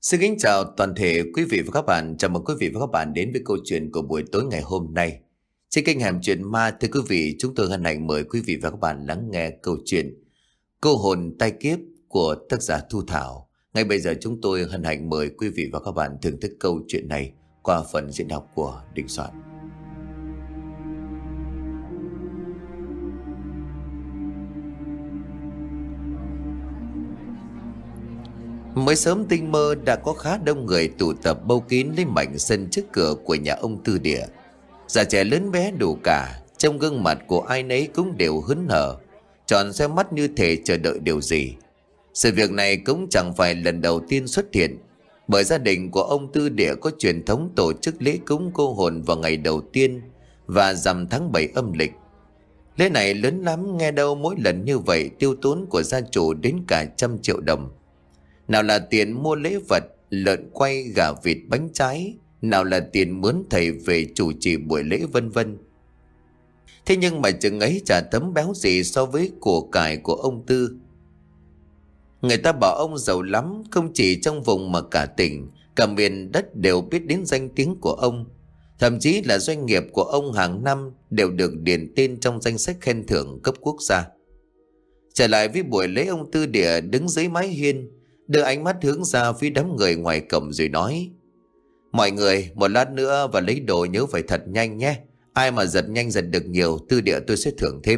Xin kính chào toàn thể quý vị và các bạn. Chào mừng quý vị và các bạn đến với câu chuyện của buổi tối ngày hôm nay. Trên kênh Hẻm Chuyện Ma, thưa quý vị, chúng tôi hân hạnh mời quý vị và các bạn lắng nghe câu chuyện Cô hồn tai kiếp của tác giả Thu Thảo. Ngay bây giờ chúng tôi hân hạnh mời quý vị và các bạn thưởng thức câu chuyện này qua phần diễn đọc của Đình Soạn. Mới sớm tinh mơ đã có khá đông người tụ tập bâu kín lấy mảnh sân trước cửa của nhà ông Tư Địa. Già trẻ lớn bé đủ cả, trong gương mặt của ai nấy cũng đều hớn hở, tròn xoe mắt như thể chờ đợi điều gì. Sự việc này cũng chẳng phải lần đầu tiên xuất hiện, bởi gia đình của ông Tư Địa có truyền thống tổ chức lễ cúng cô hồn vào ngày đầu tiên và rằm tháng 7 âm lịch. Lễ này lớn lắm, nghe đâu mỗi lần như vậy tiêu tốn của gia chủ đến cả 100 triệu đồng. Nào là tiền mua lễ vật, lợn quay, gà vịt, bánh trái, nào là tiền mướn thầy về chủ trì buổi lễ vân vân. Thế nhưng mà chừng ấy chả tấm béo gì so với của cải của ông Tư. Người ta bảo ông giàu lắm, không chỉ trong vùng mà cả tỉnh, cả miền đất đều biết đến danh tiếng của ông. Thậm chí là doanh nghiệp của ông hàng năm đều được điền tên trong danh sách khen thưởng cấp quốc gia. Trở lại với buổi lễ, ông Tư Địa đứng dưới mái hiên, đưa ánh mắt hướng ra phía đám người ngoài cổng rồi nói: "Mọi người, một lát nữa và lấy đồ nhớ phải thật nhanh nhé. Ai mà giật nhanh giật được nhiều, Tư Địa tôi sẽ thưởng thêm."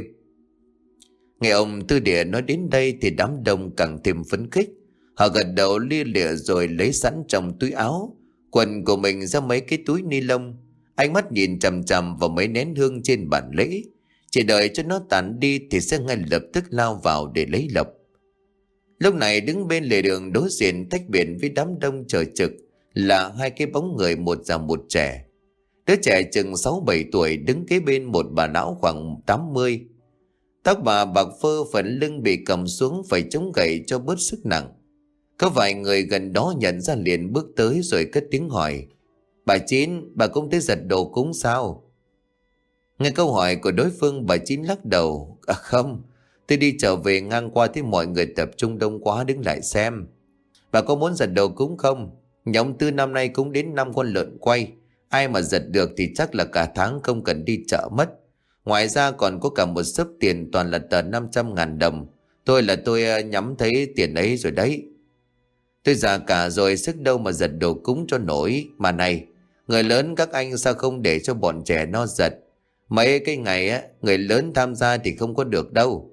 Nghe ông Tư Địa nói đến đây thì đám đông càng thêm phấn khích. Họ gật đầu lia lịa rồi lấy sẵn trong túi áo, quần của mình ra mấy cái túi ni lông. Ánh mắt nhìn chằm chằm vào mấy nén hương trên bàn lễ, chỉ đợi cho nó tàn đi thì sẽ ngay lập tức lao vào để lấy lộc. Lúc này đứng bên lề đường đối diện tách biệt với đám đông chờ trực là hai cái bóng người, một già một trẻ. Đứa trẻ chừng 6-7 tuổi đứng kế bên một bà lão khoảng 80. Tóc bà bạc phơ, phần lưng bị cầm xuống phải chống gậy cho bớt sức nặng. Có vài người gần đó nhận ra liền bước tới rồi cất tiếng hỏi: "Bà Chín, bà cũng tới giật đồ cúng sao?" Nghe câu hỏi của đối phương, bà Chín lắc đầu: Không, tôi đi trở về ngang qua thấy mọi người tập trung đông quá đứng lại xem." "Bà có muốn giật đồ cúng không? Nhà ông Tư năm nay cũng đến 5 con lợn quay. Ai mà giật được thì chắc là cả tháng không cần đi chợ mất. Ngoài ra còn có cả một xấp tiền toàn là tờ 500.000 đồng. Tôi nhắm thấy tiền ấy rồi đấy. Tôi già cả rồi, sức đâu mà giật đồ cúng cho nổi. Mà này, người lớn các anh sao không để cho bọn trẻ nó giật? Mấy cái ngày á, người lớn tham gia thì không có được đâu."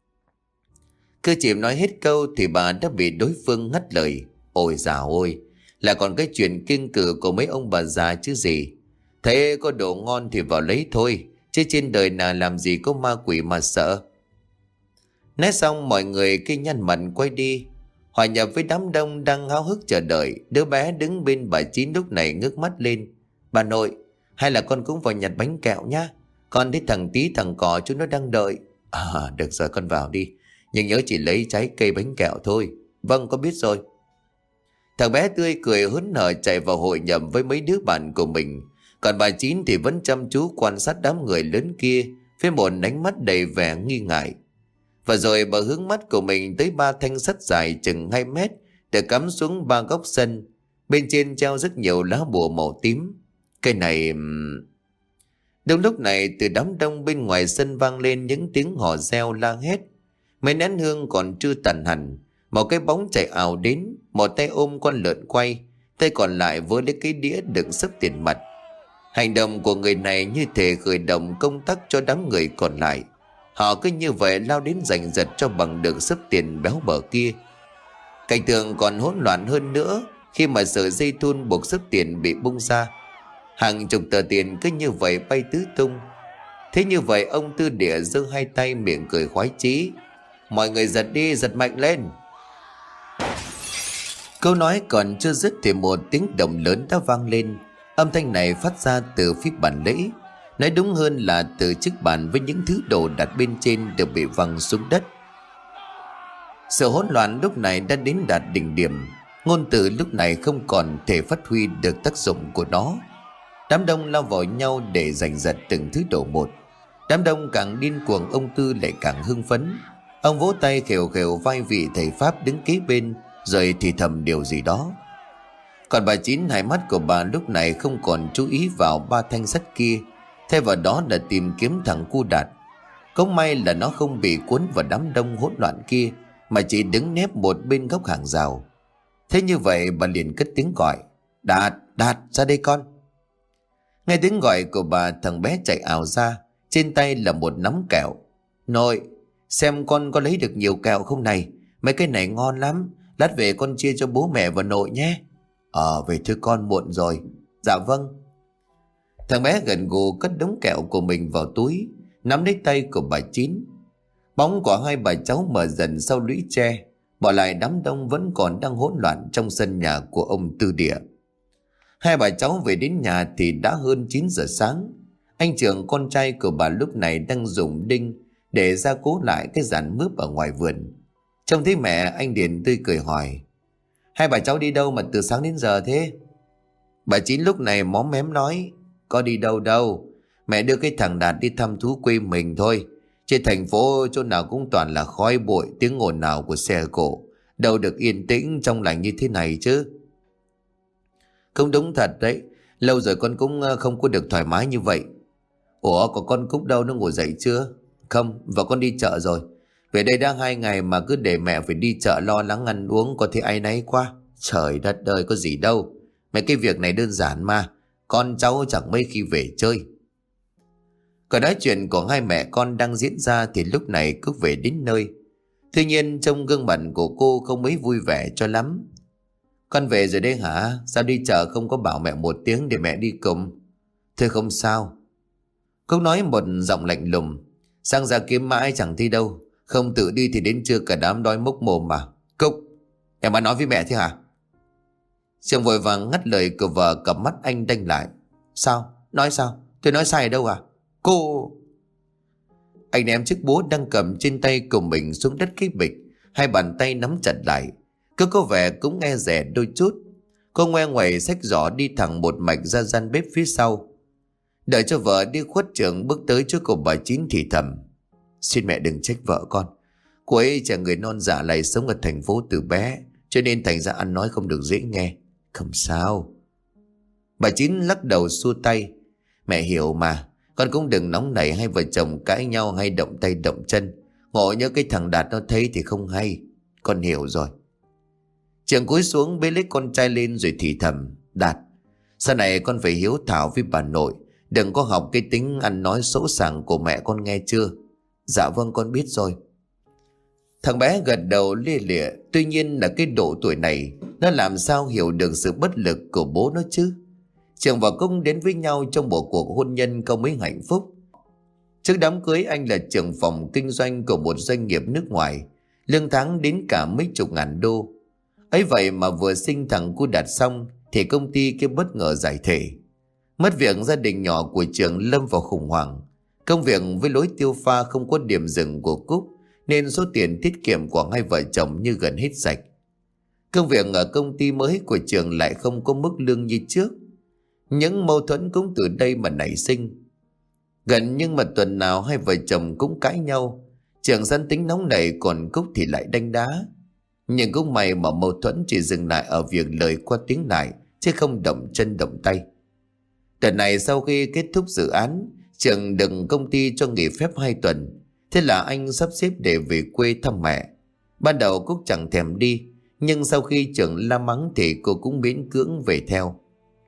Cứ chìm nói hết câu thì bà đã bị đối phương ngắt lời: "Ôi dào ôi, là còn cái chuyện kiêng cữ của mấy ông bà già chứ gì. Thế có đồ ngon thì vào lấy thôi, chứ trên đời nào làm gì có ma quỷ mà sợ." Nói xong mọi người cứ nhăn mặt quay đi, hòa nhập với đám đông đang háo hức chờ đợi. Đứa bé đứng bên bà Chín lúc này ngước mắt lên: "Bà nội, hay là con cũng vào nhặt bánh kẹo nhá. Con thấy thằng Tí thằng Cò chúng nó đang đợi." Được rồi, con vào đi, nhưng nhớ chỉ lấy trái cây bánh kẹo thôi." "Vâng, con biết rồi." Thằng bé tươi cười hớn hở chạy vào hội nhập với mấy đứa bạn của mình. Còn bà Chín thì vẫn chăm chú quan sát đám người lớn kia với một ánh mắt đầy vẻ nghi ngại. Và rồi bà hướng mắt của mình tới 3 thanh sắt dài chừng 2 mét được cắm xuống 3 góc sân. Bên trên treo rất nhiều lá bùa màu tím. Cái này... Đúng lúc này từ đám đông bên ngoài sân vang lên những tiếng hò reo la hét. Mấy nén hương còn chưa tàn hẳn, một cái bóng chạy ảo đến, một tay ôm con lợn quay, tay còn lại với lấy cái đĩa đựng sấp tiền mặt. Hành động của người này như thể khởi động công tắc cho đám người còn lại. Họ cứ như vậy lao đến giành giật cho bằng được sấp tiền béo bở kia. Cảnh tượng còn hỗn loạn hơn nữa khi mà sợi dây thun buộc sấp tiền bị bung ra. Hàng chục tờ tiền cứ như vậy bay tứ tung. Thế như vậy ông Tư Địa giơ hai tay miệng cười khoái chí: "Mọi người giật đi, giật mạnh lên." Câu nói còn chưa dứt thì một tiếng động lớn đã vang lên. Âm thanh này phát ra từ phía bàn lễ, nói đúng hơn là từ chiếc bàn với những thứ đồ đặt bên trên đều bị văng xuống đất. Sự hỗn loạn lúc này đã đến đạt đỉnh điểm. Ngôn từ lúc này không còn thể phát huy được tác dụng của nó. Đám đông lao vào nhau để giành giật từng thứ đồ một. Đám đông càng điên cuồng, ông Tư lại càng hưng phấn. Ông vỗ tay khều khều vai vị thầy pháp đứng kế bên, rồi thì thầm điều gì đó. Còn bà Chín, hai mắt của bà lúc này không còn chú ý vào ba thanh sắt kia, thay vào đó là tìm kiếm thằng cu Đạt. Cũng may là nó không bị cuốn vào đám đông hỗn loạn kia, mà chỉ đứng nép một bên góc hàng rào. Thế như vậy bà liền cất tiếng gọi: Đạt, Đạt, ra đây con. Nghe tiếng gọi của bà, thằng bé chạy ào ra, trên tay là một nắm kẹo. Nội, xem con có lấy được nhiều kẹo không này, mấy cái này ngon lắm, lát về con chia cho bố mẹ và nội nhé. Về thưa con, muộn rồi. Dạ vâng. Thằng bé gật gù cất đống kẹo của mình vào túi, nắm lấy tay của bà Chín. Bóng của hai bà cháu mờ dần sau lũy tre, bỏ lại đám đông vẫn còn đang hỗn loạn trong sân nhà của ông Tư Địa. Hai bà cháu về đến nhà thì đã hơn 9 giờ sáng. Anh Trường, con trai của bà, lúc này đang dùng đinh để gia cố lại cái giàn mướp ở ngoài vườn. Trông thấy mẹ, anh liền tươi cười hỏi: Hai bà cháu đi đâu mà từ sáng đến giờ thế? Bà Chín lúc này móm mém nói: Có đi đâu đâu, mẹ đưa cái thằng Đạt đi thăm thú quê mình thôi. Trên thành phố chỗ nào cũng toàn là khói bụi, tiếng ồn ào của xe cộ, đâu được yên tĩnh trong lành như thế này chứ. Không đúng thật đấy, lâu rồi con cũng không có được thoải mái như vậy. Ủa, có con Cúc đâu, nó ngủ dậy chưa? Không, và con đi chợ rồi. Về đây đã 2 ngày mà cứ để mẹ phải đi chợ lo lắng ăn uống, có thể áy náy quá. Trời đất ơi, có gì đâu. Mấy cái việc này đơn giản mà, con cháu chẳng mấy khi về chơi. Còn nói chuyện của hai mẹ con đang diễn ra thì lúc này Cúc về đến nơi. Tuy nhiên trong gương mặt của cô không mấy vui vẻ cho lắm. Con về rồi đấy hả? Sao đi chợ không có bảo mẹ một tiếng để mẹ đi cùng? Thôi không sao. Cúc nói một giọng lạnh lùng. Sang ra kiếm mãi chẳng thi đâu, không tự đi thì đến trưa cả đám đói mốc mồm mà. Cúc, em đã nói với mẹ thế hả? Trường vội vàng ngắt lời của vợ, cặp mắt anh đanh lại. Sao? Nói sao? Tôi nói sai ở đâu à? Cô... Anh ném chiếc búa đang cầm trên tay của mình xuống đất cái bịch, hai bàn tay nắm chặt lại. Cứ có vẻ cũng nghe rẻ đôi chút. Cô ngoe ngoẩy xách giỏ đi thẳng một mạch ra gian bếp phía sau. Đợi cho vợ đi khuất, Trường bước tới trước của bà Chín thì thầm: Xin mẹ đừng trách vợ con. Cô ấy chả người non dạ lại sống ở thành phố từ bé, cho nên thành ra ăn nói không được dễ nghe. Không sao. Bà Chín lắc đầu xua tay. Mẹ hiểu mà, con cũng đừng nóng nảy, hai vợ chồng cãi nhau hay động tay động chân. Ngộ nhớ cái thằng Đạt nó thấy thì không hay. Con hiểu rồi. Trường cúi xuống bế lấy con trai lên rồi thì thầm: Đạt, sau này con phải hiếu thảo với bà nội, đừng có học cái tính ăn nói sỗ sàng của mẹ, con nghe chưa? Dạ vâng, con biết rồi. Thằng bé gật đầu lia lịa. Tuy nhiên là cái độ tuổi này, nó làm sao hiểu được sự bất lực của bố nó chứ. Trường và Công đến với nhau trong một cuộc hôn nhân không mấy hạnh phúc. Trước đám cưới, anh là trưởng phòng kinh doanh của một doanh nghiệp nước ngoài, lương tháng đến cả mấy chục ngàn đô. Ấy vậy mà vừa sinh thằng cu Đạt xong thì công ty kia bất ngờ giải thể. Mất việc, gia đình nhỏ của Trường lâm vào khủng hoảng. Công việc với lối tiêu pha không có điểm dừng của Cúc, nên số tiền tiết kiệm của hai vợ chồng như gần hết sạch. Công việc ở công ty mới của Trường lại không có mức lương như trước. Những mâu thuẫn cũng từ đây mà nảy sinh. Gần nhưng mà tuần nào hai vợ chồng cũng cãi nhau. Trường sẵn tính nóng nảy, còn Cúc thì lại đánh đá. Nhưng cũng may mà mâu thuẫn chỉ dừng lại ở việc lời qua tiếng lại, chứ không động chân động tay. Đợt này sau khi kết thúc dự án, Trường đừng công ty cho nghỉ phép 2 tuần. Thế là anh sắp xếp để về quê thăm mẹ. Ban đầu Cúc chẳng thèm đi, nhưng sau khi Trường la mắng thì cô cũng miễn cưỡng về theo.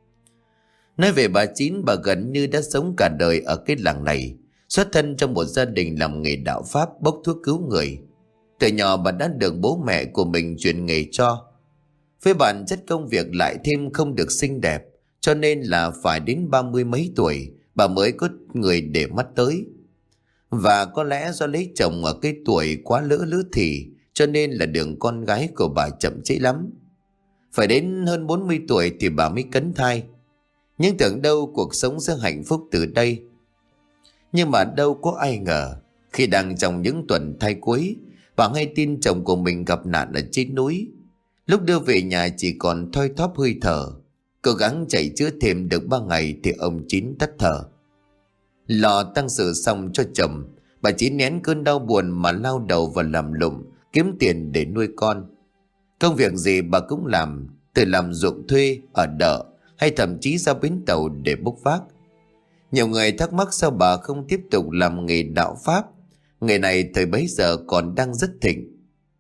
Nói về bà Chín, bà gần như đã sống cả đời ở cái làng này, xuất thân trong một gia đình làm nghề đạo pháp bốc thuốc cứu người. Từ nhỏ bà đã được bố mẹ của mình truyền nghề cho. Với bản chất công việc lại thêm không được xinh đẹp, cho nên là phải đến 30 mấy tuổi bà mới có người để mắt tới. Và có lẽ do lấy chồng ở cái tuổi quá lỡ lứa thì, cho nên là đường con gái của bà chậm trễ lắm. Phải đến hơn 40 tuổi thì bà mới cấn thai. Nhưng tưởng đâu cuộc sống sẽ hạnh phúc từ đây. Nhưng mà đâu có ai ngờ, khi đang trong những tuần thai cuối, bà nghe tin chồng của mình gặp nạn ở trên núi. Lúc đưa về nhà chỉ còn thoi thóp hơi thở. Cố gắng chạy chữa thêm được 3 ngày thì ông Chín tắt thở. Lo tăng sự xong cho chồng, bà Chín nén cơn đau buồn mà lao đầu vào làm lụng kiếm tiền để nuôi con. Công việc gì bà cũng làm, tự làm ruộng thuê, ở đợ hay thậm chí ra bến tàu để bốc vác. Nhiều người thắc mắc sao bà không tiếp tục làm nghề đạo pháp. Nghề này thời bấy giờ còn đang rất thịnh.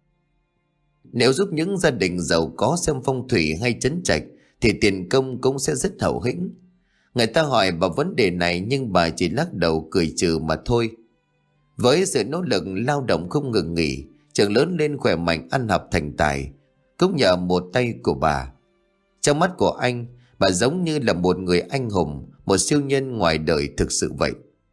Nếu giúp những gia đình giàu có xem phong thủy hay trấn trạch thì tiền công cũng sẽ rất hậu hĩnh. Người ta hỏi bà vấn đề này nhưng bà chỉ lắc đầu cười trừ mà thôi. Với sự nỗ lực lao động không ngừng nghỉ, Trường lớn lên khỏe mạnh, ăn học thành tài, cũng nhờ một tay của bà. Trong mắt của anh, bà giống như là một người anh hùng, một siêu nhân ngoài đời thực sự vậy.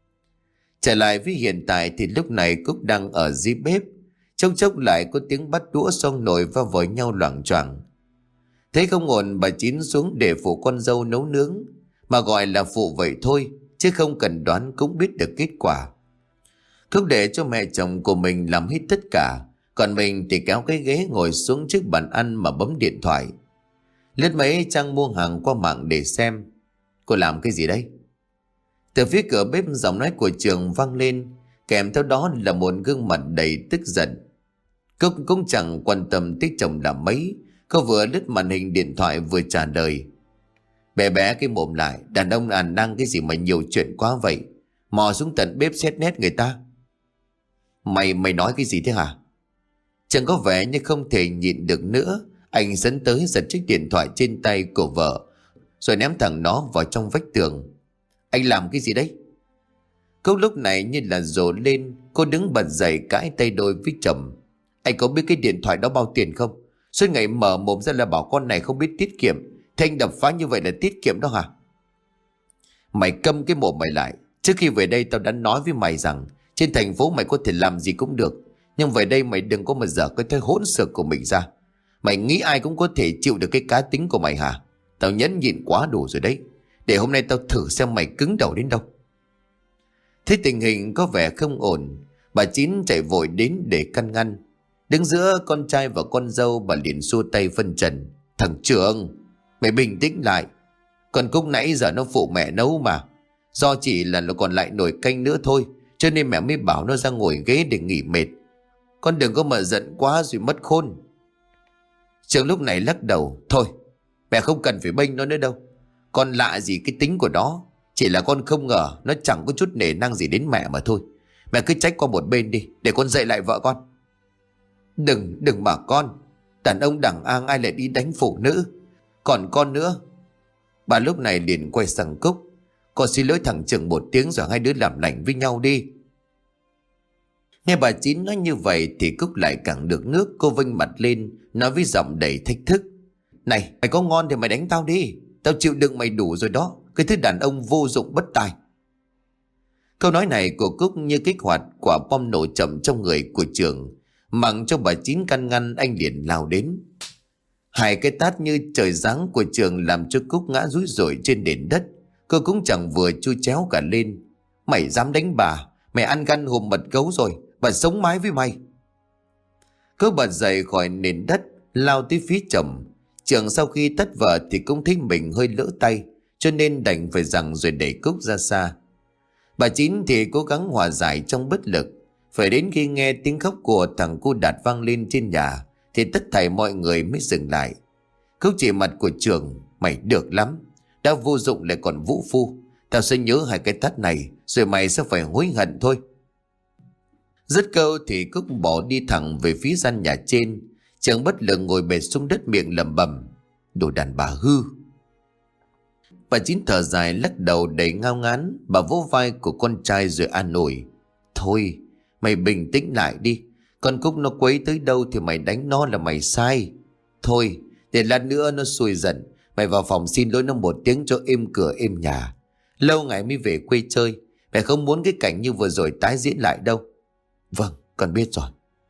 Trở lại với hiện tại thì lúc này Cúc đang ở dưới bếp. Chốc chốc lại có tiếng bắt đũa xong nồi va vội nhau loảng choảng. Thấy không ổn, bà Chín xuống để phụ con dâu nấu nướng. Mà gọi là phụ vậy thôi, chứ không cần đoán cũng biết được kết quả. Cúc để cho mẹ chồng của mình làm hết tất cả, còn mình thì kéo cái ghế ngồi xuống trước bàn ăn mà bấm điện thoại. Lướt mấy trang mua hàng qua mạng để xem. Cô làm cái gì đấy? Từ phía cửa bếp giọng nói của Trường vang lên, kèm theo đó là một gương mặt đầy tức giận. Cúc cũng chẳng quan tâm tới chồng là mấy. Cô vừa lướt màn hình điện thoại vừa trả lời. Bé bé cái mồm lại, đàn ông ăn năng cái gì mà nhiều chuyện quá vậy? Mò xuống tận bếp xét nét người ta. Mày nói cái gì thế hả? Chẳng có vẻ như không thể nhịn được nữa. Anh dẫn tới giật chiếc điện thoại trên tay của vợ, rồi ném thẳng nó vào trong vách tường. Anh làm cái gì đấy? Cúc lúc này như là rồ lên. Cô đứng bật dậy cãi tay đôi với chồng. Anh có biết cái điện thoại đó bao tiền không? Suốt ngày mở mồm ra là bảo con này không biết tiết kiệm, thì anh đập phá như vậy là tiết kiệm đó hả? Mày câm cái mồm mày lại. Trước khi về đây tao đã nói với mày rằng trên thành phố mày có thể làm gì cũng được, nhưng về đây mày đừng có mà dở cái thói hỗn xược của mình ra. Mày nghĩ ai cũng có thể chịu được cái cá tính của mày hả? Tao nhẫn nhịn quá đủ rồi đấy. Để hôm nay tao thử xem mày cứng đầu đến đâu. Thấy tình hình có vẻ không ổn, bà Chín chạy vội đến để can ngăn. Đứng giữa con trai và con dâu, bà liền xua tay phân trần. Thằng Trường, mày bình tĩnh lại. Còn Cúc nãy giờ nó phụ mẹ nấu mà. Do chỉ là nó còn lại nồi canh nữa thôi, cho nên mẹ mới bảo nó ra ngồi ghế để nghỉ mệt. Con đừng có mà giận quá rồi mất khôn. Trường lúc này lắc đầu. Thôi, mẹ không cần phải bênh nó nữa đâu. Con lạ gì cái tính của nó. Chỉ là con không ngờ nó chẳng có chút nể năng gì đến mẹ mà thôi. Mẹ cứ trách qua một bên đi, để con dạy lại vợ con. Đừng mà con. Đàn ông đẳng ang ai lại đi đánh phụ nữ. Còn con nữa. Bà lúc này liền quay sang Cúc. Con xin lỗi thằng Trường một tiếng rồi hai đứa làm lành với nhau đi. Nghe bà Chín nói như vậy thì Cúc lại càng được nước. Cô vênh mặt lên nói với giọng đầy thách thức. Này, mày có ngon thì mày đánh tao đi. Tao chịu đựng mày đủ rồi đó. Cái thứ đàn ông vô dụng bất tài. Câu nói này của Cúc như kích hoạt quả bom nổ chậm trong người của Trường. Mặc cho bà Chín can ngăn, anh liền lao đến. Hai cái tát như trời giáng của Trường làm cho Cúc ngã rúi rủi trên nền đất. Cô cũng chẳng vừa chui chéo cả lên. Mày dám đánh bà? Mày ăn gan hùm mật gấu rồi. Bà sống mái với mày. Cô bật dậy khỏi nền đất, lao tới phía chồng. Trường sau khi tát vợ thì cũng thấy mình hơi lỡ tay, cho nên đành phải giằng rồi đẩy Cúc ra xa. Bà Chín thì cố gắng hòa giải trong bất lực. Phải đến khi nghe tiếng khóc của thằng cu Đạt vang lên trên nhà thì tất thảy mọi người mới dừng lại. Cúc chỉ mặt của Trường. Mày được lắm. Đã vô dụng lại còn vũ phu. Tao sẽ nhớ hai cái tát này, rồi mày sẽ phải hối hận thôi. Dứt câu thì Cúc bỏ đi thẳng về phía gian nhà trên. Trường bất lực ngồi bệt xuống đất miệng lẩm bẩm. Đồ đàn bà hư. Bà Chín thở dài lắc đầu đầy ngao ngán. Bà vỗ vai của con trai rồi an ủi. Thôi mày bình tĩnh lại đi. Con Cúc nó quấy tới đâu thì mày đánh nó là mày sai. Thôi để lát nữa nó xui giận, mày vào phòng xin lỗi nó một tiếng cho êm cửa êm nhà. Lâu ngày mới về quê chơi. Mày không muốn cái cảnh như vừa rồi tái diễn lại đâu. Vâng, con biết rồi.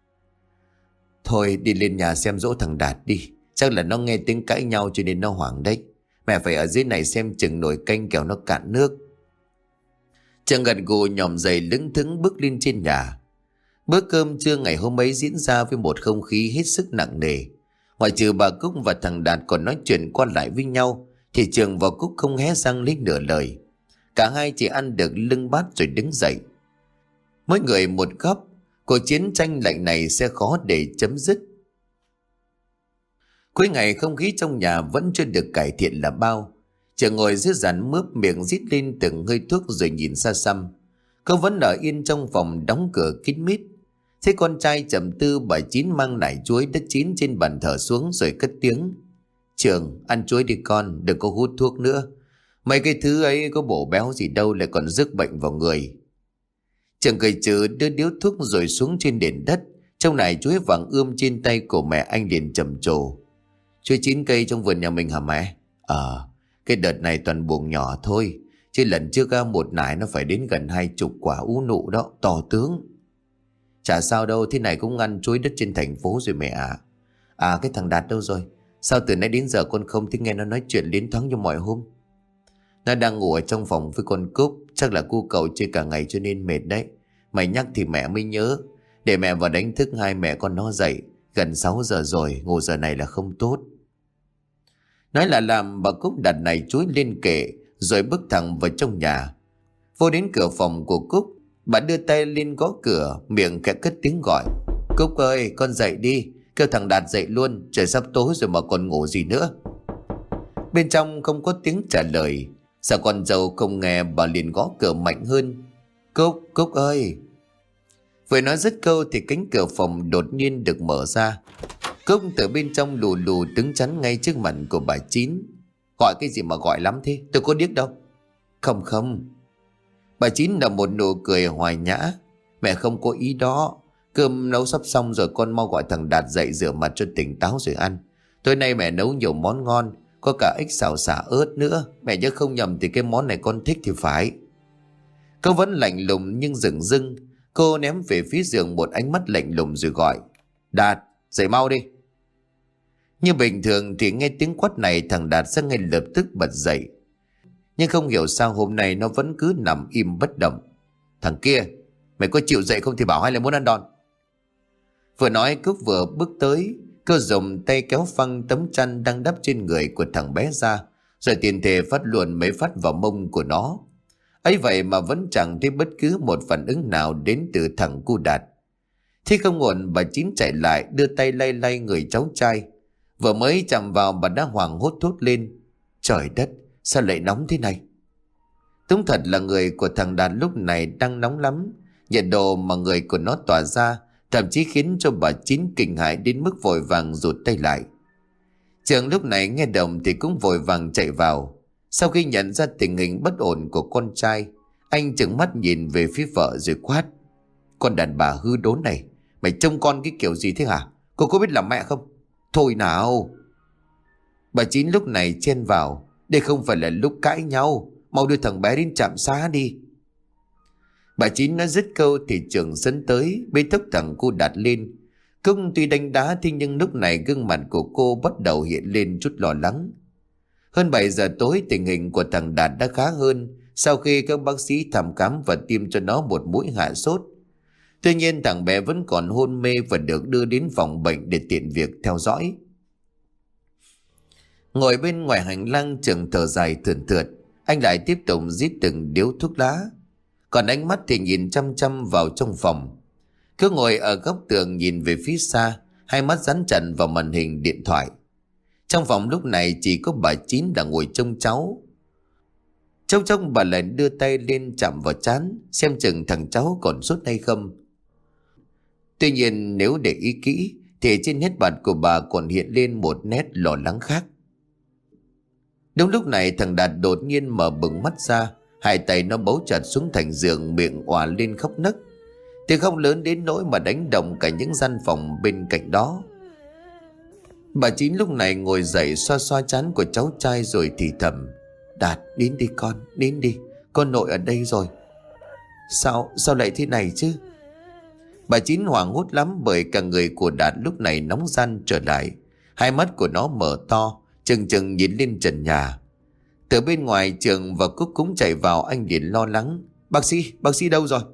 Thôi đi lên nhà xem dỗ thằng Đạt đi. Chắc là nó nghe tiếng cãi nhau cho nên nó hoảng đấy. Mẹ phải ở dưới này xem chừng nồi canh kẻo nó cạn nước. Trường gật gù nhòm dậy lững thững bước lên trên nhà. Bữa cơm trưa ngày hôm ấy diễn ra với một không khí hết sức nặng nề. Ngoại trừ bà Cúc và thằng Đạt còn nói chuyện qua lại với nhau thì Trường và Cúc không hé răng lấy nửa lời. Cả hai chỉ ăn được lưng bát rồi đứng dậy. Mỗi người một góc, cuộc chiến tranh lạnh này sẽ khó để chấm dứt. Cuối ngày không khí trong nhà vẫn chưa được cải thiện là bao. Trường ngồi dưới giàn mướp, miệng rít lên từng hơi thuốc rồi nhìn xa xăm. Cô vẫn ở yên trong phòng đóng cửa kín mít. Thế con trai trầm tư, bà Chín mang nải chuối đất chín trên bàn thờ xuống rồi cất tiếng: Trường, ăn chuối đi con, đừng có hút thuốc nữa. Mấy cái thứ ấy có bổ béo gì đâu, lại còn rước bệnh vào người. Trường cười trừ đưa điếu thuốc rồi xuống trên nền đất. Trong nải chuối vàng ươm trên tay của mẹ, anh liền trầm trồ: Chuối 9 cây trong vườn nhà mình hả mẹ? Cái đợt này toàn buồng nhỏ thôi, chứ lần trước một nải nó phải đến gần 20 quả ú nụ đó, to tướng. Chả sao đâu, thế này cũng ăn chuối đất trên thành phố rồi mẹ ạ. Cái thằng Đạt đâu rồi? Sao từ nãy đến giờ con không thích nghe nó nói chuyện liến thoáng như mọi hôm? Nó đang ngủ ở trong phòng với con Cúc, chắc là cu cậu chơi cả ngày cho nên mệt đấy. Mày nhắc thì mẹ mới nhớ, để mẹ vào đánh thức hai mẹ con nó dậy. Gần 6 giờ rồi, ngủ giờ này là không tốt. Nói là làm, bà Cúc đặt nải chuối lên kệ rồi bước thẳng vào trong nhà. Vô đến cửa phòng của Cúc, bà đưa tay lên gõ cửa, miệng khẽ cất tiếng gọi: Cúc ơi, con dậy đi, kêu thằng Đạt dậy luôn, trời sắp tối rồi mà còn ngủ gì nữa. Bên trong không có tiếng trả lời. Sao con dâu không nghe, bà liền gõ cửa mạnh hơn: Cúc, Cúc ơi. Vừa nói dứt câu thì cánh cửa phòng đột nhiên được mở ra. Cúc từ bên trong lù lù đứng chắn ngay trước mặt của bà Chín. Gọi cái gì mà gọi lắm thế, tôi có điếc đâu. Không. Bà Chín là một nụ cười hoài nhã: Mẹ không có ý đó. Cơm nấu sắp xong rồi, con mau gọi thằng Đạt dậy rửa mặt cho tỉnh táo rồi ăn. Tối nay mẹ nấu nhiều món ngon, có cả ếch xào xả ớt nữa. Mẹ nhớ không nhầm thì cái món này con thích thì phải. Cô vẫn lạnh lùng nhưng dửng dưng. Cô ném về phía giường một ánh mắt lạnh lùng rồi gọi: Đạt, dậy mau đi. Như bình thường thì nghe tiếng quát này, thằng Đạt sẽ ngay lập tức bật dậy. Nhưng không hiểu sao hôm nay nó vẫn cứ nằm im bất động. Thằng kia, mày có chịu dậy không thì bảo, hay là muốn ăn đòn? Vừa nói Cúc vừa bước tới. Cô dùng tay kéo phăng tấm chăn đang đắp trên người của thằng bé ra, rồi tiền thể phát luôn mấy phát vào mông của nó. Ấy vậy mà vẫn chẳng thấy bất cứ một phản ứng nào đến từ thằng cu Đạt. Thế không ổn, bà Chín chạy lại đưa tay lay lay người cháu trai. Vừa mới chạm vào bà đã hoảng hốt thốt lên: Trời đất, sao lại nóng thế này? Đúng thật là người của thằng Đạt lúc này đang nóng lắm. Nhiệt độ mà người của nó tỏa ra thậm chí khiến cho bà Chín kinh hãi đến mức vội vàng rụt tay lại. Trường lúc này nghe động thì cũng vội vàng chạy vào. Sau khi nhận ra tình hình bất ổn của con trai, anh trừng mắt nhìn về phía vợ rồi quát: Con đàn bà hư đốn này, mày trông con cái kiểu gì thế hả? Cô có biết làm mẹ không? Thôi nào. Bà Chín lúc này chen vào: Đây không phải là lúc cãi nhau, mau đưa thằng bé đến trạm xá đi. Bà Chín nói dứt câu thì Trường dẫn tới bế tóc thằng cô Đạt lên. Công tuy đánh đá thế nhưng lúc này gương mặt của cô bắt đầu hiện lên chút lo lắng. Hơn 7 giờ tối, tình hình của thằng Đạt đã khá hơn sau khi các bác sĩ thăm khám và tiêm cho nó một mũi hạ sốt. Tuy nhiên thằng bé vẫn còn hôn mê và được đưa đến phòng bệnh để tiện việc theo dõi. Ngồi bên ngoài hành lang, Trường thở dài thườn thượt. Anh lại tiếp tục rít từng điếu thuốc lá, còn ánh mắt thì nhìn chăm chăm vào trong phòng. Cứ ngồi ở góc tường nhìn về phía xa, hai mắt dán chặt vào màn hình điện thoại. Trong phòng lúc này chỉ có bà Chín đang ngồi trông cháu. Chốc bà lại đưa tay lên chạm vào trán, xem chừng thằng cháu còn sốt hay không. Tuy nhiên nếu để ý kỹ thì trên nét mặt của bà còn hiện lên một nét lo lắng khác. Đúng lúc này thằng Đạt đột nhiên mở bừng mắt ra, hai tay nó bấu chặt xuống thành giường, miệng òa lên khóc nấc. Tiếng khóc lớn đến nỗi mà đánh động cả những gian phòng bên cạnh đó. Bà Chín lúc này ngồi dậy xoa xoa trán của cháu trai rồi thì thầm: Đạt, đến đi con, đến đi, con nội ở đây rồi. Sao lại thế này chứ? Bà Chín hoảng hốt lắm bởi cả người của Đạt lúc này nóng ran trở lại. Hai mắt của nó mở to, chừng chừng nhìn lên trần nhà. Từ bên ngoài Trường và Cúc cũng chạy vào, anh liền lo lắng: Bác sĩ đâu rồi?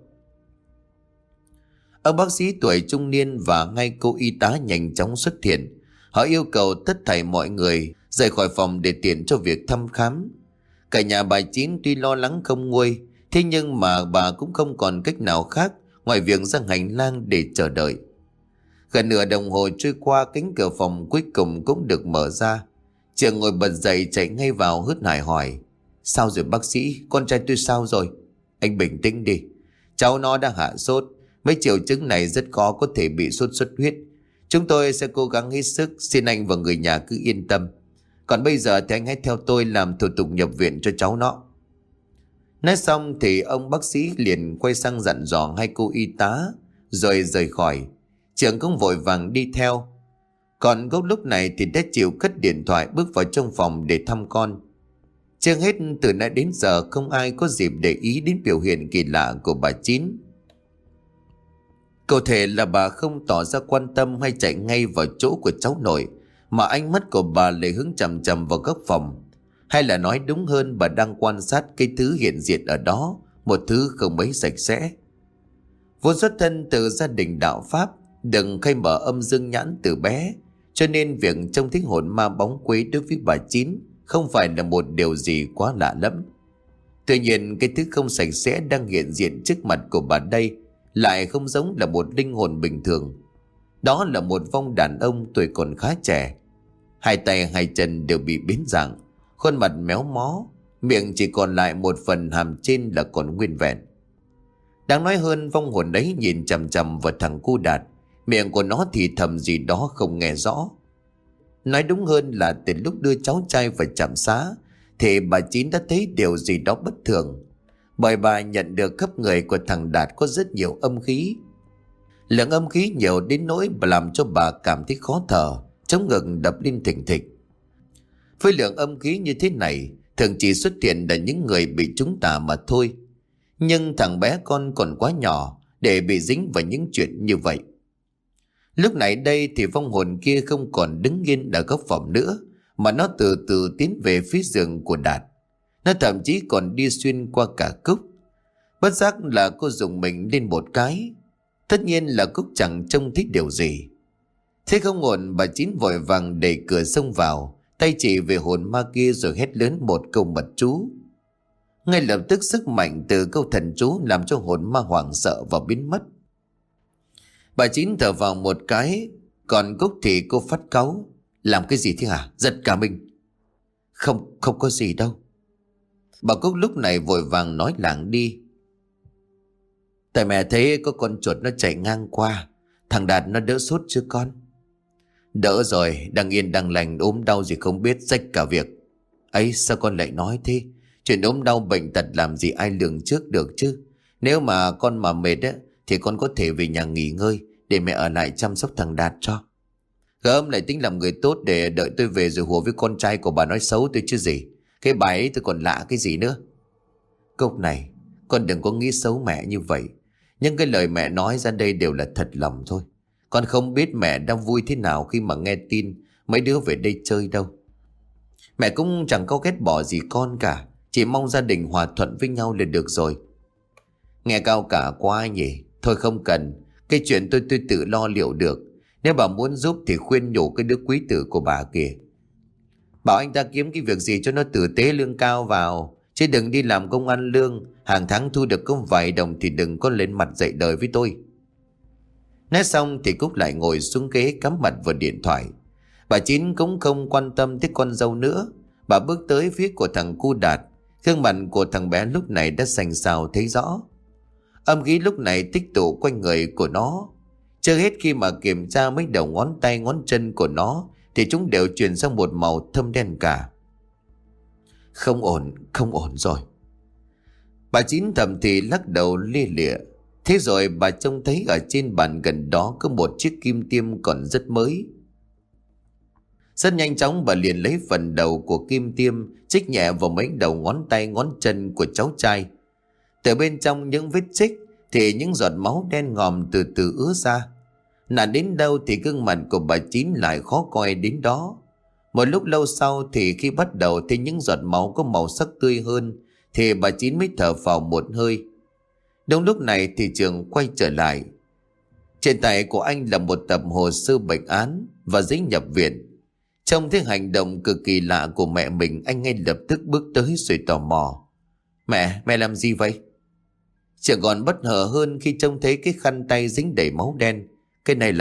Ông bác sĩ tuổi trung niên và ngay cô y tá nhanh chóng xuất hiện. Họ yêu cầu tất thảy mọi người rời khỏi phòng để tiện cho việc thăm khám. Cả nhà bà Chín tuy lo lắng không nguôi, thế nhưng mà bà cũng không còn cách nào khác ngoài việc ra hành lang để chờ đợi. Gần nửa đồng hồ trôi qua, cánh cửa phòng cuối cùng cũng được mở ra. Trường ngồi bật dậy chạy ngay vào hớt hải hỏi: Sao rồi bác sĩ, con trai tôi sao rồi? Anh bình tĩnh đi, cháu nó đang hạ sốt. Mấy triệu chứng này rất khó có thể bị sốt xuất huyết. Chúng tôi sẽ cố gắng hết sức, xin anh và người nhà cứ yên tâm. Còn bây giờ thì anh hãy theo tôi làm thủ tục nhập viện cho cháu nó. Nói xong thì ông bác sĩ liền quay sang dặn dò hai cô y tá rồi rời khỏi. Trường cũng vội vàng đi theo. Còn Gốc lúc này thì đã chịu cất điện thoại bước vào trong phòng để thăm con. Chưa hết, từ nãy đến giờ không ai có dịp để ý đến biểu hiện kỳ lạ của bà Chín. Cụ thể là bà không tỏ ra quan tâm hay chạy ngay vào chỗ của cháu nội, mà ánh mắt của bà lại hướng chằm chằm vào góc phòng. Hay là nói đúng hơn, bà đang quan sát cái thứ hiện diện ở đó, một thứ không mấy sạch sẽ. Vốn xuất thân từ gia đình đạo Pháp, đừng khai mở âm dương nhãn từ bé, cho nên việc trông thấy hồn ma bóng quế đối với bà Chín không phải là một điều gì quá lạ lẫm. Tuy nhiên, cái thứ không sạch sẽ đang hiện diện trước mặt của bà đây lại không giống là một linh hồn bình thường. Đó là một vong đàn ông tuổi còn khá trẻ. Hai tay hai chân đều bị biến dạng, khuôn mặt méo mó, miệng chỉ còn lại một phần hàm trên là còn nguyên vẹn. Đáng nói hơn, vong hồn ấy nhìn chằm chằm vào thằng cu Đạt, miệng của nó thì thầm gì đó không nghe rõ. Nói đúng hơn là từ lúc đưa cháu trai vào trạm xá thì bà Chín đã thấy điều gì đó bất thường, bởi bà nhận được khắp người của thằng Đạt có rất nhiều âm khí. Lượng âm khí nhiều đến nỗi bà làm cho bà cảm thấy khó thở, chống ngực đập lên thình thịch. Với lượng âm khí như thế này thường chỉ xuất hiện ở những người bị trúng tà mà thôi. Nhưng thằng bé con còn quá nhỏ để bị dính vào những chuyện như vậy. Lúc này đây thì vong hồn kia không còn đứng yên ở góc phòng nữa, mà nó từ từ tiến về phía giường của Đạt. Nó thậm chí còn đi xuyên qua cả Cúc. Bất giác là cô dùng mình lên một cái. Tất nhiên là Cúc chẳng trông thấy điều gì. Thế không ổn, bà Chín vội vàng đẩy cửa xông vào, tay chỉ về hồn ma kia rồi hét lớn một câu mật chú. Ngay lập tức sức mạnh từ câu thần chú làm cho hồn ma hoảng sợ và biến mất. Bà Chín thở vào một cái, còn Cúc thì cô phát cáu: Làm cái gì thế hả? Giật cả mình. Không có gì đâu. Bà Cúc lúc này vội vàng nói lảng đi: Tại mẹ thấy có con chuột nó chạy ngang qua. Thằng Đạt nó đỡ sốt chưa con? Đỡ rồi, đang yên đang lành, ốm đau gì không biết, rách cả việc. Ấy, sao con lại nói thế? Chuyện ốm đau bệnh tật làm gì ai lường trước được chứ. Nếu mà con mà mệt á thì con có thể về nhà nghỉ ngơi, để mẹ ở lại chăm sóc thằng Đạt cho. Gớm lại tính làm người tốt để đợi tôi về rồi hùa với con trai của bà nói xấu tôi chứ gì. Cái bài ấy tôi còn lạ cái gì nữa. Cúc này, con đừng có nghĩ xấu mẹ như vậy. Nhưng cái lời mẹ nói ra đây đều là thật lòng thôi. Con không biết mẹ đang vui thế nào khi mà nghe tin mấy đứa về đây chơi đâu. Mẹ cũng chẳng có ghét bỏ gì con cả, chỉ mong gia đình hòa thuận với nhau là được rồi. Nghe cao cả quá nhỉ. Thôi không cần, cái chuyện tôi tự lo liệu được. Nếu bà muốn giúp thì khuyên nhủ cái đứa quý tử của bà kìa. Bảo anh ta kiếm cái việc gì cho nó tử tế lương cao vào, chứ đừng đi làm công ăn lương, hàng tháng thu được có vài đồng thì đừng có lên mặt dạy đời với tôi. Nói xong thì Cúc lại ngồi xuống ghế cắm mặt vào điện thoại. Bà Chín cũng không quan tâm tới con dâu nữa. Bà bước tới phía của thằng cu Đạt. Gương mặt của thằng bé lúc này đã xanh xao thấy rõ. Âm khí lúc này tích tụ quanh người của nó. Chưa hết, khi mà kiểm tra mấy đầu ngón tay ngón chân của nó thì chúng đều chuyển sang một màu thâm đen cả. Không ổn rồi. Bà Chín thầm thì lắc đầu lia lịa. Thế rồi bà trông thấy ở trên bàn gần đó có một chiếc kim tiêm còn rất mới. Rất nhanh chóng bà liền lấy phần đầu của kim tiêm chích nhẹ vào mấy đầu ngón tay ngón chân của cháu trai. Từ bên trong những vết chích thì những giọt máu đen ngòm từ từ ứa ra. Nạn đến đâu thì gương mặt của bà Chín lại khó coi đến đó. Một lúc lâu sau thì khi bắt đầu thấy những giọt máu có màu sắc tươi hơn thì bà Chín mới thở phào một hơi. Đúng lúc này thì Trường quay trở lại. Trên tay của anh là một tập hồ sơ bệnh án và giấy nhập viện. Trông thấy hành động cực kỳ lạ của mẹ mình, anh ngay lập tức bước tới rồi tò mò. Mẹ làm gì vậy? Trường còn bất ngờ hơn khi trông thấy cái khăn tay dính đầy máu đen. Cái này là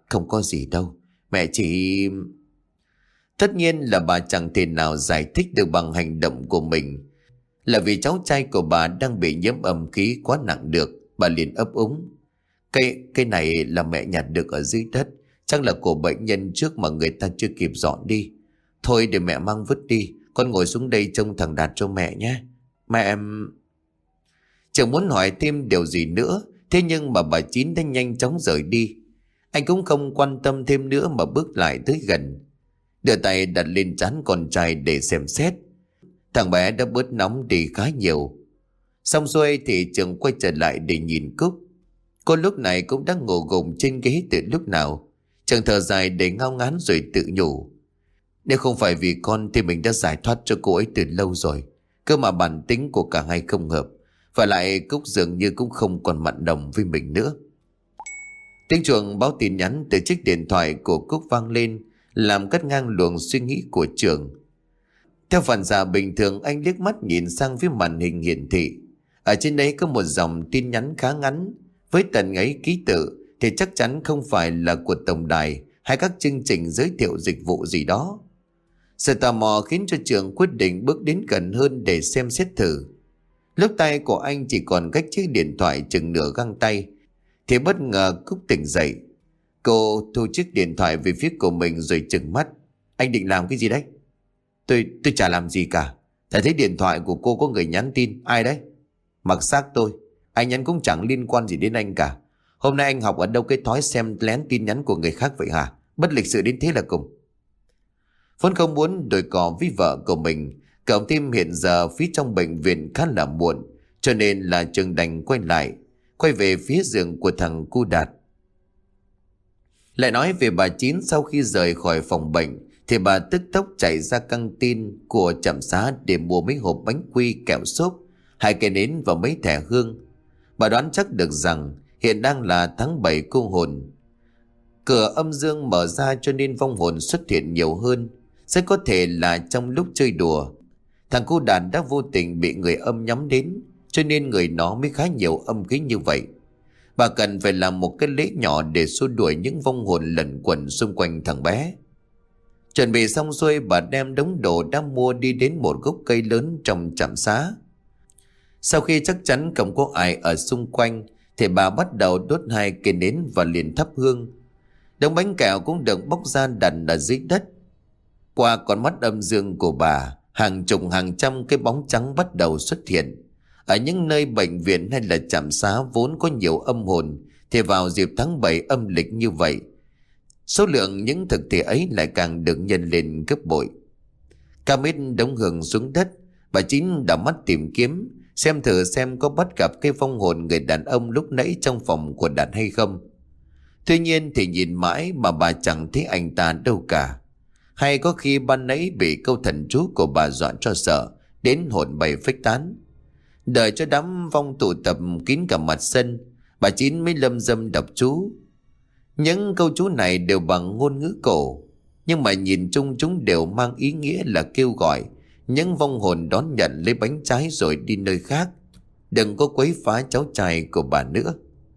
không có gì đâu. Mẹ chỉ... Tất nhiên là bà chẳng thể nào giải thích được bằng hành động của mình. Là vì cháu trai của bà đang bị nhiễm âm khí quá nặng được. Bà liền ấp úng. Cái này là mẹ nhặt được ở dưới đất. Chắc là của bệnh nhân trước mà người ta chưa kịp dọn đi. Thôi để mẹ mang vứt đi. Con ngồi xuống đây trông thằng Đạt cho mẹ nhé. Mẹ em... Chẳng muốn hỏi thêm điều gì nữa. Thế nhưng mà bà Chín đã nhanh chóng rời đi. Anh cũng không quan tâm thêm nữa mà bước lại tới gần. Đưa tay đặt lên trán con trai để xem xét. Thằng bé đã bớt nóng đi khá nhiều. Xong xuôi thì Trường quay trở lại để nhìn Cúc. Cô lúc này cũng đang ngồi gục trên ghế từ lúc nào. Trường thở dài để ngao ngán rồi tự nhủ. Nếu không phải vì con thì mình đã giải thoát cho cô ấy từ lâu rồi. Cơ mà bản tính của cả hai không hợp. Và lại Cúc dường như cũng không còn mặn nồng với mình nữa. Tiếng chuông báo tin nhắn từ chiếc điện thoại của Cúc vang lên, làm cắt ngang luồng suy nghĩ của Trường. Theo phản xạ bình thường, anh liếc mắt nhìn sang phía màn hình hiển thị. Ở trên đấy có một dòng tin nhắn khá ngắn. Với tần ấy ký tự thì chắc chắn không phải là của tổng đài hay các chương trình giới thiệu dịch vụ gì đó. Sự tò mò khiến cho Trường quyết định bước đến gần hơn để xem xét thử. Lúc tay của anh chỉ còn cách chiếc điện thoại chừng nửa găng tay thì bất ngờ Cúc tỉnh dậy. Cô thu chiếc điện thoại về phía của mình rồi trừng mắt. Anh định làm cái gì đấy? Tôi chả làm gì cả. Tại thấy điện thoại của cô có người nhắn tin. Ai đấy? Mặc xác tôi. Anh nhắn cũng chẳng liên quan gì đến anh cả. Hôm nay anh học ở đâu cái thói xem lén tin nhắn của người khác vậy hả? Bất lịch sự đến thế là cùng. Vốn không muốn đổi cò với vợ của mình, cộng thêm hiện giờ phía trong bệnh viện khá là muộn, cho nên là Trường đành quay về phía giường của thằng cu Đạt. Lại nói về bà Chín, sau khi rời khỏi phòng bệnh thì bà tức tốc chạy ra căng tin của trạm xá để mua mấy hộp bánh quy, kẹo xốp, 2 cây nến và mấy thẻ hương. Bà đoán chắc được rằng hiện đang là tháng 7 cô hồn. Cửa âm dương mở ra cho nên vong hồn xuất hiện nhiều hơn. Rất có thể là trong lúc chơi đùa, thằng cu Đạt đã vô tình bị người âm nhắm đến, cho nên người nó mới khá nhiều âm khí như vậy. Bà cần phải làm một cái lễ nhỏ để xua đuổi những vong hồn lẩn quẩn xung quanh thằng bé. Chuẩn bị xong xuôi, bà đem đống đồ đã mua đi đến một gốc cây lớn trong trạm xá. Sau khi chắc chắn không có ai ở xung quanh thì bà bắt đầu đốt 2 cây nến và liền thắp hương. Đống bánh kẹo cũng được bóc ra đặt ở dưới đất. Qua con mắt âm dương của bà, hàng chục hàng trăm cái bóng trắng bắt đầu xuất hiện. Ở những nơi bệnh viện hay là trạm xá vốn có nhiều âm hồn thì vào dịp tháng 7 âm lịch như vậy, số lượng những thực thể ấy lại càng được nhân lên gấp bội. Cam ít đống hương xuống đất, bà Chín đảo mắt tìm kiếm, xem thử xem có bắt gặp cái vong hồn người đàn ông lúc nãy trong phòng của Đạt hay không. Tuy nhiên thì nhìn mãi mà bà chẳng thấy anh ta đâu cả. Hay có khi ban nãy bị câu thần chú của bà dọa cho sợ, đến hồn bay phách tán. Đợi cho đám vong tụ tập kín cả mặt sân, bà Chín mới lâm dâm đọc chú. Những câu chú này đều bằng ngôn ngữ cổ, nhưng mà nhìn chung chúng đều mang ý nghĩa là kêu gọi những vong hồn đón nhận lấy bánh trái rồi đi nơi khác, đừng có quấy phá cháu trai của bà nữa.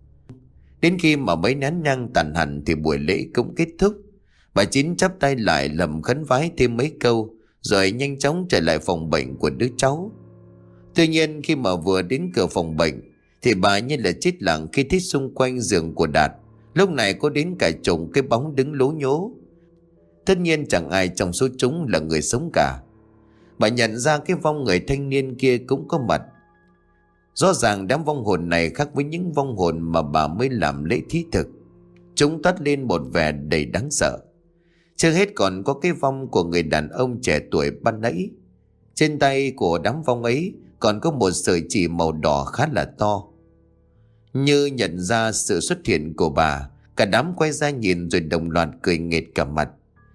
Đến khi mà mấy nén nhang tàn hẳn thì buổi lễ cũng kết thúc. Bà Chín chắp tay lại lầm khấn vái thêm mấy câu rồi nhanh chóng trở lại phòng bệnh của đứa cháu. Tuy nhiên khi mà vừa đến cửa phòng bệnh thì bà như là chết lặng khi thấy xung quanh giường của Đạt lúc này có đến cả chục cái bóng đứng lố nhố. Tất nhiên chẳng ai trong số chúng là người sống cả. Bà nhận ra cái vong người thanh niên kia cũng có mặt. Rõ ràng đám vong hồn này khác với những vong hồn mà bà mới làm lễ thí thực. Chúng toát lên một vẻ đầy đáng sợ. Chưa hết còn có cái vong của người đàn ông trẻ tuổi ban nãy. Trên tay của đám vong ấy còn có một sợi chỉ màu đỏ khá là to. Như nhận ra sự xuất hiện của bà, cả đám quay ra nhìn rồi đồng loạt cười nghệt cả mặt.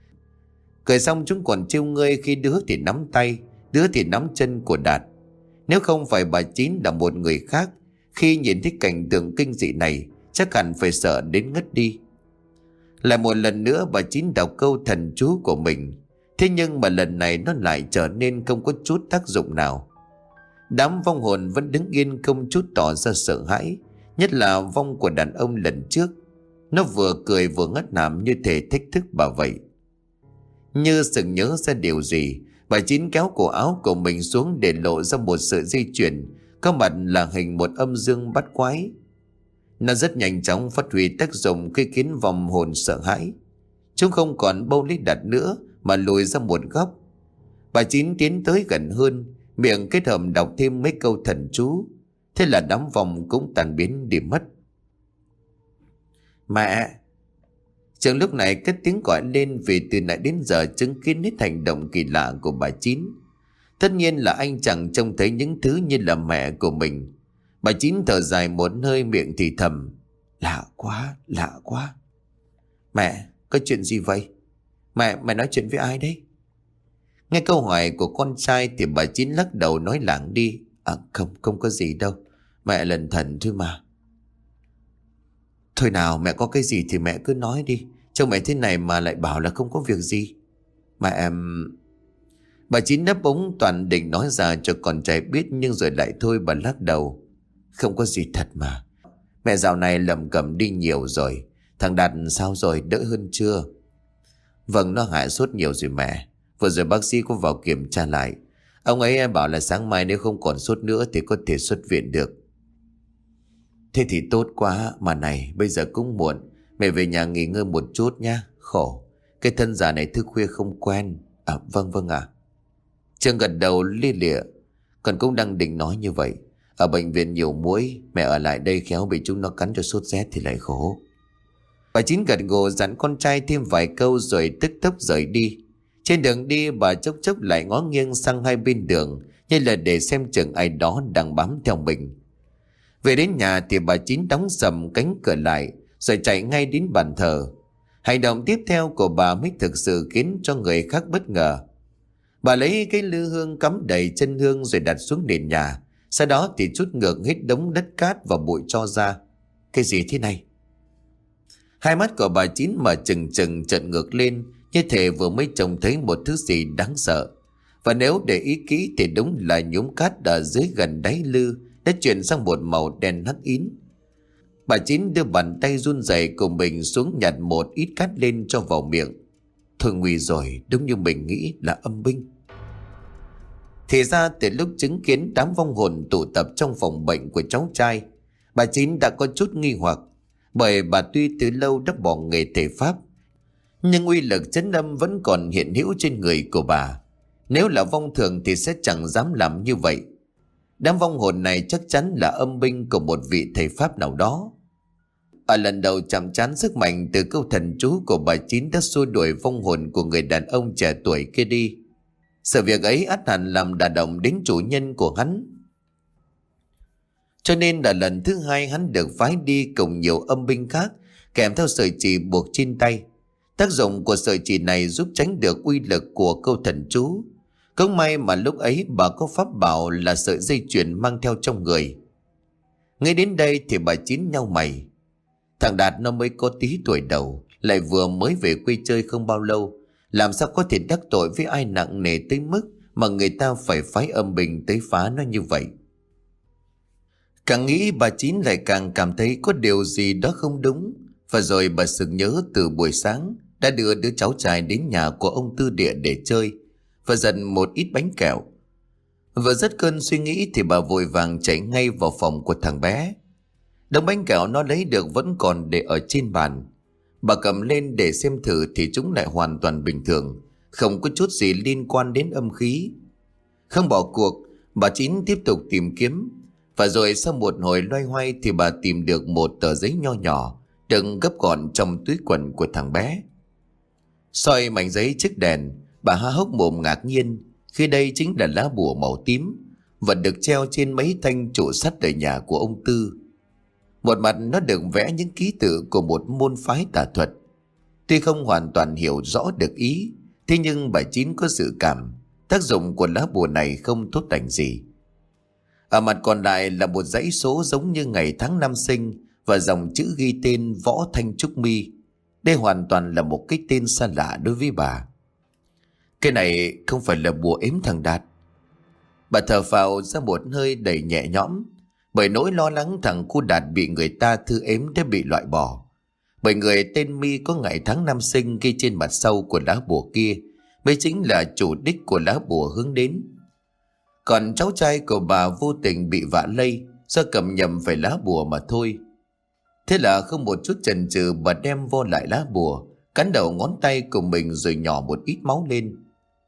Cười xong chúng còn trêu ngươi khi đứa thì nắm tay, đứa thì nắm chân của Đạt. Nếu không phải bà Chín là một người khác, khi nhìn thấy cảnh tượng kinh dị này chắc hẳn phải sợ đến ngất đi. Lại một lần nữa bà Chín đọc câu thần chú của mình. Thế nhưng mà lần này nó lại trở nên không có chút tác dụng nào. Đám vong hồn vẫn đứng yên không chút tỏ ra sợ hãi, nhất là vong của đàn ông lần trước. Nó vừa cười vừa ngất ngàm như thể thách thức bà vậy. Như sực nhớ ra điều gì, bà Chín kéo cổ áo của mình xuống để lộ ra một sợi dây chuyền có mặt là hình một âm dương bắt quái. Nó rất nhanh chóng phát huy tác dụng khi khiến vong hồn sợ hãi. Chúng không còn bâu lấy đặt nữa mà lùi ra một góc. Bà Chín tiến tới gần hơn, miệng kết hợp đọc thêm mấy câu thần chú. Thế là đám vong cũng tan biến đi mất. Mẹ! Trường lúc này cất tiếng gọi lên vì từ nãy đến giờ chứng kiến hết hành động kỳ lạ của bà Chín. Tất nhiên là anh chẳng trông thấy những thứ như là mẹ của mình. Bà Chín thở dài một hơi, miệng thì thầm. Lạ quá, lạ quá. Mẹ, có chuyện gì vậy? Mẹ nói chuyện với ai đấy? Nghe câu hỏi của con trai thì bà Chín lắc đầu nói lảng đi. Không có gì đâu. Mẹ lần thần thôi mà. Thôi nào, mẹ có cái gì thì mẹ cứ nói đi. Trông mẹ thế này mà lại bảo là không có việc gì. Mẹ... Bà Chín nấp ống toàn định nói ra cho con trai biết, nhưng rồi lại thôi, bà lắc đầu. Không có gì thật mà. Mẹ dạo này lầm cầm đi nhiều rồi. Thằng Đạt sao rồi, đỡ hơn chưa? Vâng, nó hạ sốt nhiều rồi mẹ. Vừa rồi bác sĩ có vào kiểm tra lại. Ông ấy bảo là sáng mai nếu không còn sốt nữa thì có thể xuất viện được. Thế thì tốt quá. Mà này, bây giờ cũng muộn. Mẹ về nhà nghỉ ngơi một chút nha. Khổ, cái thân già này thức khuya không quen. Vâng ạ. Trương gật đầu lia lịa. Còn cũng đang định nói như vậy. Ở bệnh viện nhiều muỗi, mẹ ở lại đây khéo bị chúng nó cắn cho sốt rét thì lại khổ. Bà Chín gật gù dặn con trai thêm vài câu rồi tức tốc rời đi. Trên đường đi bà chốc chốc lại ngó nghiêng sang hai bên đường, như là để xem chừng ai đó đang bám theo mình. Về đến nhà thì bà Chín đóng sầm cánh cửa lại rồi chạy ngay đến bàn thờ. Hành động tiếp theo của bà mới thực sự khiến cho người khác bất ngờ. Bà lấy cái lư hương cắm đầy chân hương rồi đặt xuống nền nhà. Sau đó thì trút ngược hết đống đất cát và bụi tro ra. Cái gì thế này? Hai mắt của bà Chín mở trừng trừng trợn ngược lên, như thể vừa mới trông thấy một thứ gì đáng sợ. Và nếu để ý kỹ thì đúng là nhúm cát ở dưới gần đáy lư đã chuyển sang một màu đen hắc ín. Bà Chín đưa bàn tay run rẩy của mình xuống nhặt một ít cát lên cho vào miệng. Thôi nguy rồi, đúng như mình nghĩ là âm binh. Thì ra từ lúc chứng kiến đám vong hồn tụ tập trong phòng bệnh của cháu trai, bà Chín đã có chút nghi hoặc. Bởi bà tuy từ lâu đã bỏ nghề thể pháp, nhưng uy lực trấn âm vẫn còn hiện hữu trên người của bà. Nếu là vong thường thì sẽ chẳng dám làm như vậy. Đám vong hồn này chắc chắn là âm binh của một vị thầy pháp nào đó. Ở lần đầu chạm trán sức mạnh từ câu thần chú của bà Chín đã xua đuổi vong hồn của người đàn ông trẻ tuổi kia đi. Sự việc ấy ắt hẳn làm đả động đến chủ nhân của hắn. Cho nên là lần thứ hai hắn được phái đi cùng nhiều âm binh khác, kèm theo sợi chỉ buộc trên tay. Tác dụng của sợi chỉ này giúp tránh được uy lực của câu thần chú. Cũng may mà lúc ấy bà có pháp bảo là sợi dây chuyền mang theo trong người. Ngay đến đây thì bà Chín nhau mày. Thằng Đạt nó mới có tí tuổi đầu, lại vừa mới về quê chơi không bao lâu, làm sao có thể đắc tội với ai nặng nề tới mức mà người ta phải phái âm binh tới phá nó như vậy. Càng nghĩ bà Chín lại càng cảm thấy có điều gì đó không đúng. Và rồi bà sực nhớ từ buổi sáng đã đưa đứa cháu trai đến nhà của ông Tư Địa để chơi và dặn một ít bánh kẹo. Vừa dứt cơn suy nghĩ thì bà vội vàng chạy ngay vào phòng của thằng bé. Đống bánh kẹo nó lấy được vẫn còn để ở trên bàn. Bà cầm lên để xem thử thì chúng lại hoàn toàn bình thường, không có chút gì liên quan đến âm khí. Không bỏ cuộc, bà Chín tiếp tục tìm kiếm. Và rồi sau một hồi loay hoay thì bà tìm được một tờ giấy nho nhỏ đựng gấp gọn trong túi quần của thằng bé. Soi mảnh giấy chiếc đèn, bà há hốc mồm ngạc nhiên khi đây chính là lá bùa màu tím và được treo trên mấy thanh trụ sắt ở nhà của ông Tư. Một mặt nó được vẽ những ký tự của một môn phái tà thuật. Tuy không hoàn toàn hiểu rõ được ý, thế nhưng bà Chín có dự cảm tác dụng của lá bùa này không tốt lành gì. Ở mặt còn lại là một dãy số giống như ngày tháng năm sinh và dòng chữ ghi tên Võ Thanh Trúc My. Đây hoàn toàn là một cái tên xa lạ đối với bà. Cái này không phải là bùa ếm thằng Đạt. Bà thở phào ra một hơi đầy nhẹ nhõm, bởi nỗi lo lắng thằng cu Đạt bị người ta thư ếm đã bị loại bỏ. Bởi người tên My có ngày tháng năm sinh ghi trên mặt sau của lá bùa kia mới chính là chủ đích của lá bùa hướng đến. Còn cháu trai của bà vô tình bị vạ lây do cầm nhầm phải lá bùa mà thôi. Thế là không một chút chần chừ, bà đem vô lại lá bùa, cắn đầu ngón tay của mình rồi nhỏ một ít máu lên.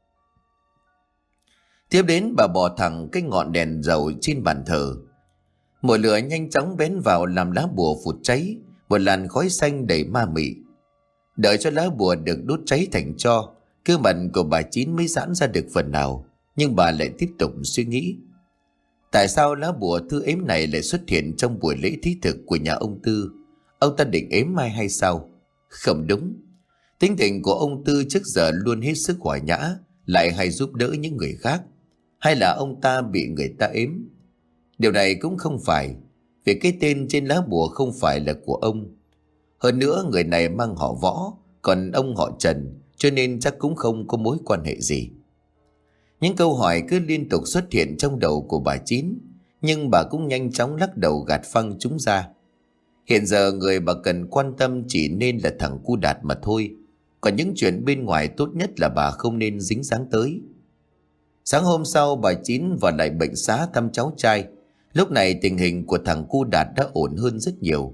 Tiếp đến bà bỏ thẳng cái ngọn đèn dầu trên bàn thờ. Một lửa nhanh chóng bén vào làm lá bùa phụt cháy, một làn khói xanh đầy ma mị. Đợi cho lá bùa được đốt cháy thành tro, cơ mặt của bà Chín mới giãn ra được phần nào. Nhưng bà lại tiếp tục suy nghĩ, tại sao lá bùa thư ếm này lại xuất hiện trong buổi lễ thí thực của nhà ông Tư? Ông ta định ếm mai hay sao? Không đúng. Tính tình của ông Tư trước giờ luôn hết sức hòa nhã, lại hay giúp đỡ những người khác. Hay là ông ta bị người ta ếm? Điều này cũng không phải, vì cái tên trên lá bùa không phải là của ông. Hơn nữa người này mang họ Võ, còn ông họ Trần, cho nên chắc cũng không có mối quan hệ gì. Những câu hỏi cứ liên tục xuất hiện trong đầu của bà Chín, nhưng bà cũng nhanh chóng lắc đầu gạt phăng chúng ra. Hiện giờ người bà cần quan tâm chỉ nên là thằng cu Đạt mà thôi. Còn những chuyện bên ngoài tốt nhất là bà không nên dính dáng tới. Sáng hôm sau bà Chín vào lại bệnh xá thăm cháu trai. Lúc này tình hình của thằng cu Đạt đã ổn hơn rất nhiều.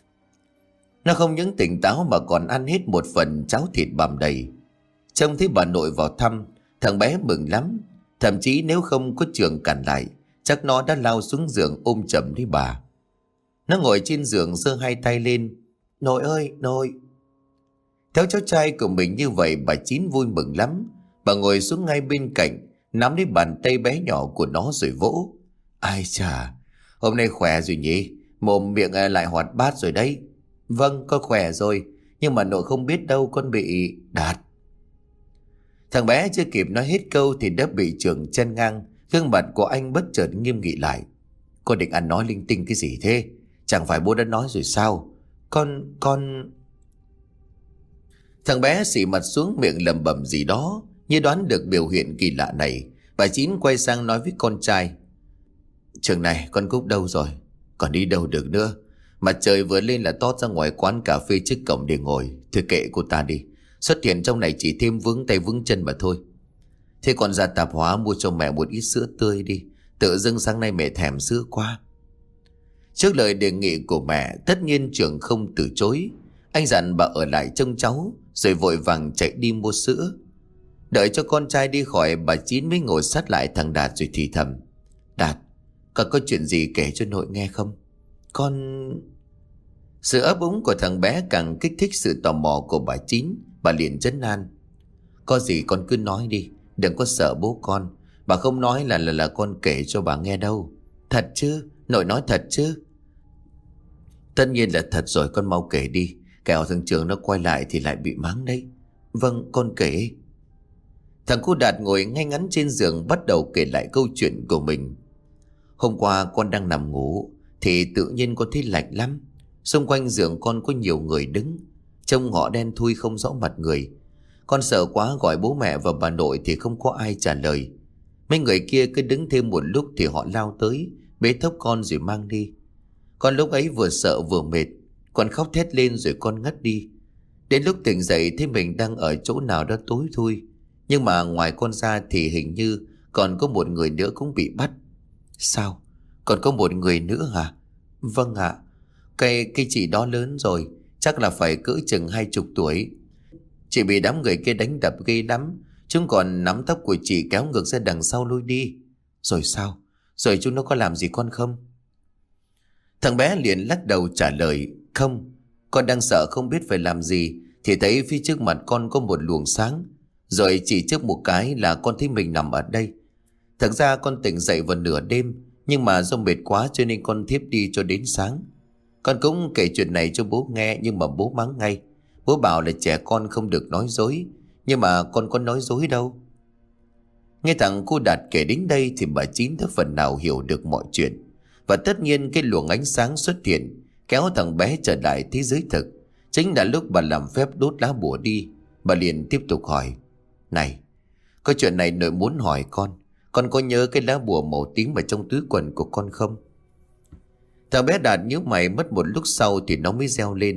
Nó không những tỉnh táo mà còn ăn hết một phần cháo thịt bằm đầy. Trông thấy bà nội vào thăm, thằng bé mừng lắm. Thậm chí nếu không có Trường cản lại, chắc nó đã lao xuống giường ôm chầm lấy bà. Nó ngồi trên giường giơ hai tay lên. Nội ơi, nội. Theo cháu trai của mình như vậy, bà Chín vui mừng lắm. Bà ngồi xuống ngay bên cạnh, nắm lấy bàn tay bé nhỏ của nó rồi vỗ. Ai chà, hôm nay khỏe rồi nhỉ? Mồm miệng lại hoạt bát rồi đấy. Vâng, con khỏe rồi, nhưng mà nội không biết đâu con bị Đạt. Thằng bé chưa kịp nói hết câu thì đã bị Trường chen ngang. Gương mặt của anh bất chợt nghiêm nghị lại. Con định ăn nói linh tinh cái gì thế? Chẳng phải bố đã nói rồi sao? Con... Thằng bé xị mặt xuống miệng lẩm bẩm gì đó. Như đoán được biểu hiện kỳ lạ này, bà Chín quay sang nói với con trai. Trường này, con Cúc đâu rồi? Còn đi đâu được nữa? Mặt trời vừa lên là tót ra ngoài quán cà phê trước cổng để ngồi. Thôi kệ cô ta đi. Xuất hiện trong này chỉ thêm vướng tay vướng chân mà thôi. Thế con ra tạp hóa mua cho mẹ một ít sữa tươi đi. Tự dưng sáng nay mẹ thèm sữa quá. Trước lời đề nghị của mẹ, tất nhiên Trường không từ chối. Anh dặn bà ở lại trông cháu, rồi vội vàng chạy đi mua sữa. Đợi cho con trai đi khỏi, bà Chín mới ngồi sát lại thằng Đạt rồi thì thầm. Đạt, con có chuyện gì kể cho nội nghe không? Con... Sự ấp úng của thằng bé càng kích thích sự tò mò của bà Chín. Bà liền trấn an. Có gì con cứ nói đi, đừng có sợ bố con. Bà không nói là con kể cho bà nghe đâu. Thật chứ? Nội nói thật chứ? Tất nhiên là thật rồi, con mau kể đi. Kẻo thằng Trường nó quay lại thì lại bị mắng đấy. Vâng, con kể. Thằng cu Đạt ngồi ngay ngắn trên giường bắt đầu kể lại câu chuyện của mình. Hôm qua con đang nằm ngủ thì tự nhiên con thấy lạnh lắm. Xung quanh giường con có nhiều người đứng, trông họ đen thui không rõ mặt người. Con sợ quá gọi bố mẹ và bà nội thì không có ai trả lời. Mấy người kia cứ đứng thêm một lúc thì họ lao tới, bế thốc con rồi mang đi. Con lúc ấy vừa sợ vừa mệt, con khóc thét lên rồi con ngất đi. Đến lúc tỉnh dậy thấy mình đang ở chỗ nào đó tối thui. Nhưng mà ngoài con ra thì hình như còn có một người nữa cũng bị bắt. Sao? Còn có một người nữa hả? Vâng ạ. Cái chị đó lớn rồi, chắc là phải cỡ chừng 20 tuổi. Chị bị đám người kia đánh đập ghê lắm. Chúng còn nắm tóc của chị kéo ngược ra đằng sau lôi đi. Rồi sao? Rồi chúng nó có làm gì con không? Thằng bé liền lắc đầu trả lời. Không, con đang sợ không biết phải làm gì thì thấy phía trước mặt con có một luồng sáng. Rồi chỉ trước một cái là con thấy mình nằm ở đây. Thật ra con tỉnh dậy vào nửa đêm, nhưng mà do mệt quá cho nên con thiếp đi cho đến sáng. Con cũng kể chuyện này cho bố nghe, nhưng mà bố mắng ngay. Bố bảo là trẻ con không được nói dối. Nhưng mà con có nói dối đâu. Nghe thằng cô Đạt kể đến đây thì bà Chín đã phần nào hiểu được mọi chuyện. Và tất nhiên cái luồng ánh sáng xuất hiện kéo thằng bé trở lại thế giới thực. Chính là lúc bà làm phép đốt lá bùa đi. Bà liền tiếp tục hỏi. Này, có chuyện này nội muốn hỏi con. Con có nhớ cái lá bùa màu tím ở trong túi quần của con không? Thằng bé Đạt nhíu mày, mất một lúc sau thì nó mới reo lên.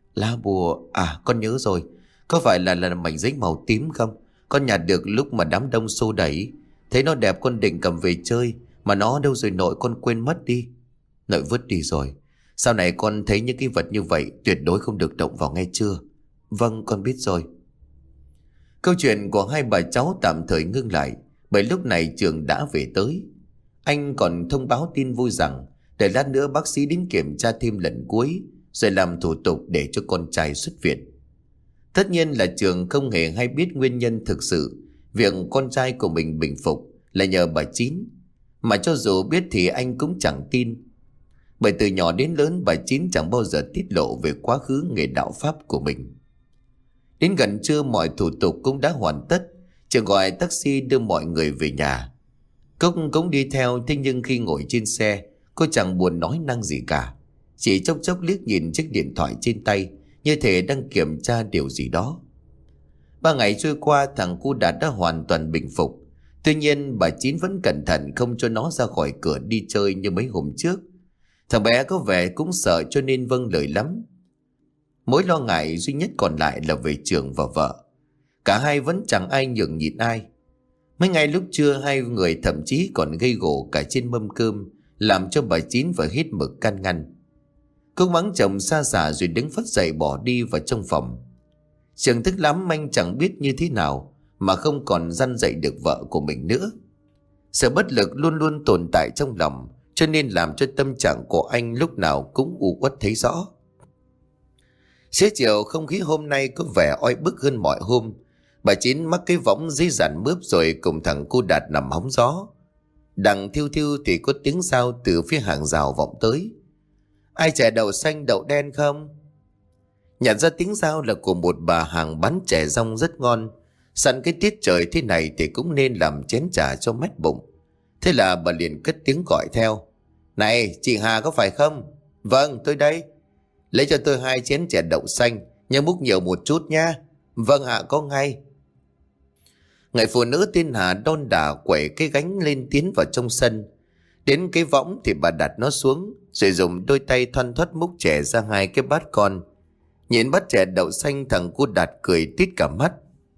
Lá bùa à, con nhớ rồi. Có phải là mảnh giấy màu tím không? Con nhặt được lúc mà đám đông xô đẩy. Thấy nó đẹp con định cầm về chơi. Mà nó đâu rồi nội, con quên mất đi. Nội vứt đi rồi. Sau này con thấy những cái vật như vậy tuyệt đối không được động vào, nghe chưa? Vâng, con biết rồi. Câu chuyện của hai bà cháu tạm thời ngưng lại, bởi lúc này Trường đã về tới. Anh còn thông báo tin vui rằng để lát nữa bác sĩ đến kiểm tra thêm lần cuối, rồi làm thủ tục để cho con trai xuất viện. Tất nhiên là Trường không hề hay biết nguyên nhân thực sự việc con trai của mình bình phục là nhờ bà Chín. Mà cho dù biết thì anh cũng chẳng tin. Bởi từ nhỏ đến lớn bà Chín chẳng bao giờ tiết lộ về quá khứ nghề đạo pháp của mình. Đến gần trưa mọi thủ tục cũng đã hoàn tất. Trường gọi taxi đưa mọi người về nhà. Cúc cũng đi theo, thế nhưng khi ngồi trên xe, cô chẳng buồn nói năng gì cả. Chỉ chốc chốc liếc nhìn chiếc điện thoại trên tay, như thể đang kiểm tra điều gì đó. 3 ngày trôi qua, thằng Cu Đạt đã hoàn toàn bình phục. Tuy nhiên bà Chín vẫn cẩn thận không cho nó ra khỏi cửa đi chơi như mấy hôm trước. Thằng bé có vẻ cũng sợ cho nên vâng lời lắm. Mối lo ngại duy nhất còn lại là về Trường và vợ. Cả hai vẫn chẳng ai nhường nhịn ai. Mấy ngày lúc trưa hai người thậm chí còn gây gổ cả trên mâm cơm, làm cho bà Chín phải hết mực can ngăn. Cô mắng chồng xa xả rồi đứng phất dậy bỏ đi vào trong phòng. Trường tức lắm, anh chẳng biết như thế nào mà không còn dăn dạy được vợ của mình nữa. Sự bất lực luôn luôn tồn tại trong lòng, cho nên làm cho tâm trạng của anh lúc nào cũng u uất thấy rõ. Xế chiều không khí hôm nay có vẻ oi bức hơn mọi hôm. Bà Chín mắc cái võng dưới giàn mướp rồi cùng thằng Cu Đạt nằm hóng gió. Đằng thiêu thiêu thì có tiếng sao từ phía hàng rào vọng tới. Ai chè đậu xanh đậu đen không? Nhận ra tiếng sao là của một bà hàng bán chè rong rất ngon. Sẵn cái tiết trời thế này thì cũng nên làm chén trà cho mát bụng. Thế là bà liền cất tiếng gọi theo. Này, chị Hà có phải không? Vâng, tôi đây. Lấy cho tôi 2 chén chè đậu xanh, nhớ múc nhiều một chút nha. Vâng ạ, có ngay. Người phụ nữ tên Hà đon đả quẩy cái gánh lên tiến vào trong sân. Đến cái võng thì bà đặt nó xuống, rồi dùng đôi tay thoăn thoắt múc chè ra 2 cái bát con. Nhìn bát chè đậu xanh, thằng Cu Đạt cười tít cả mắt.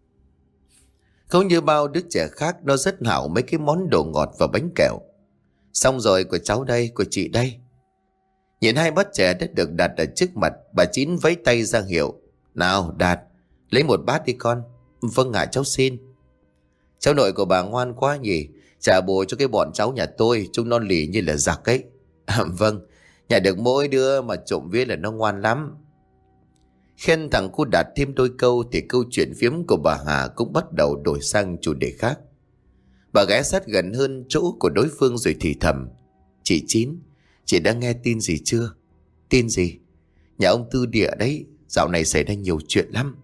Không như bao đứa trẻ khác, nó rất hảo mấy cái món đồ ngọt và bánh kẹo. Xong rồi, của cháu đây, của chị đây. Nhìn 2 bát chè đã được đặt ở trước mặt, bà Chín vẫy tay ra hiệu. Nào Đạt, lấy 1 bát đi con. Vâng ạ, cháu xin. Cháu nội của bà ngoan quá nhỉ, trả bù cho cái bọn cháu nhà tôi, chúng nó lì như là giặc ấy. Vâng, nhà được mỗi đứa mà trộm vía là nó ngoan lắm. Khen thằng Cu Đạt thêm đôi câu thì câu chuyện phiếm của bà Hà cũng bắt đầu đổi sang chủ đề khác. Bà ghé sát gần hơn chỗ của đối phương rồi thì thầm. Chị Chín, chị đã nghe tin gì chưa? Tin gì? Nhà ông Tư Địa đấy, dạo này xảy ra nhiều chuyện lắm.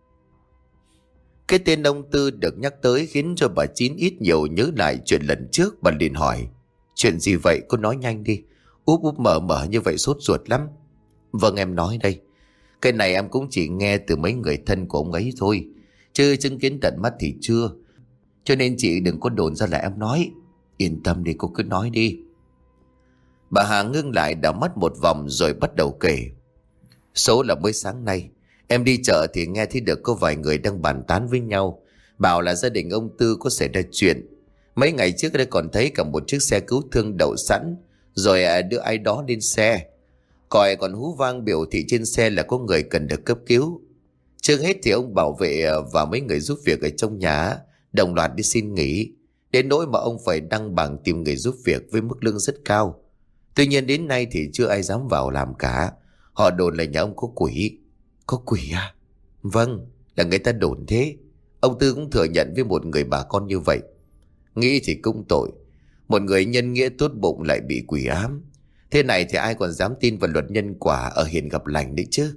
Cái tên ông Tư được nhắc tới khiến cho bà Chín ít nhiều nhớ lại chuyện lần trước. Bà liền hỏi. Chuyện gì vậy, cô nói nhanh đi. Úp úp mở mở như vậy sốt ruột lắm. Vâng, em nói đây. Cái này em cũng chỉ nghe từ mấy người thân của ông ấy thôi, chứ chứng kiến tận mắt thì chưa. Cho nên chị đừng có đồn ra là em nói. Yên tâm đi, cô cứ nói đi. Bà Hà ngưng lại đảo mắt một vòng rồi bắt đầu kể. Số là mới sáng nay em đi chợ thì nghe thấy được có vài người đang bàn tán với nhau, bảo là gia đình ông Tư có xảy ra chuyện. Mấy ngày trước đây còn thấy cả một chiếc xe cứu thương đậu sẵn, rồi đưa ai đó lên xe. Còi còn hú vang biểu thị trên xe là có người cần được cấp cứu. Trước hết thì ông bảo vệ và mấy người giúp việc ở trong nhà đồng loạt đi xin nghỉ, đến nỗi mà ông phải đăng bảng tìm người giúp việc với mức lương rất cao. Tuy nhiên đến nay thì chưa ai dám vào làm cả. Họ đồn là nhà ông có quỷ. Có quỷ à? Vâng, là người ta đồn thế. Ông Tư cũng thừa nhận với một người bà con như vậy. Nghĩ thì cũng tội, một người nhân nghĩa tốt bụng lại bị quỷ ám. Thế này thì ai còn dám tin vào luật nhân quả ở hiền gặp lành đấy chứ.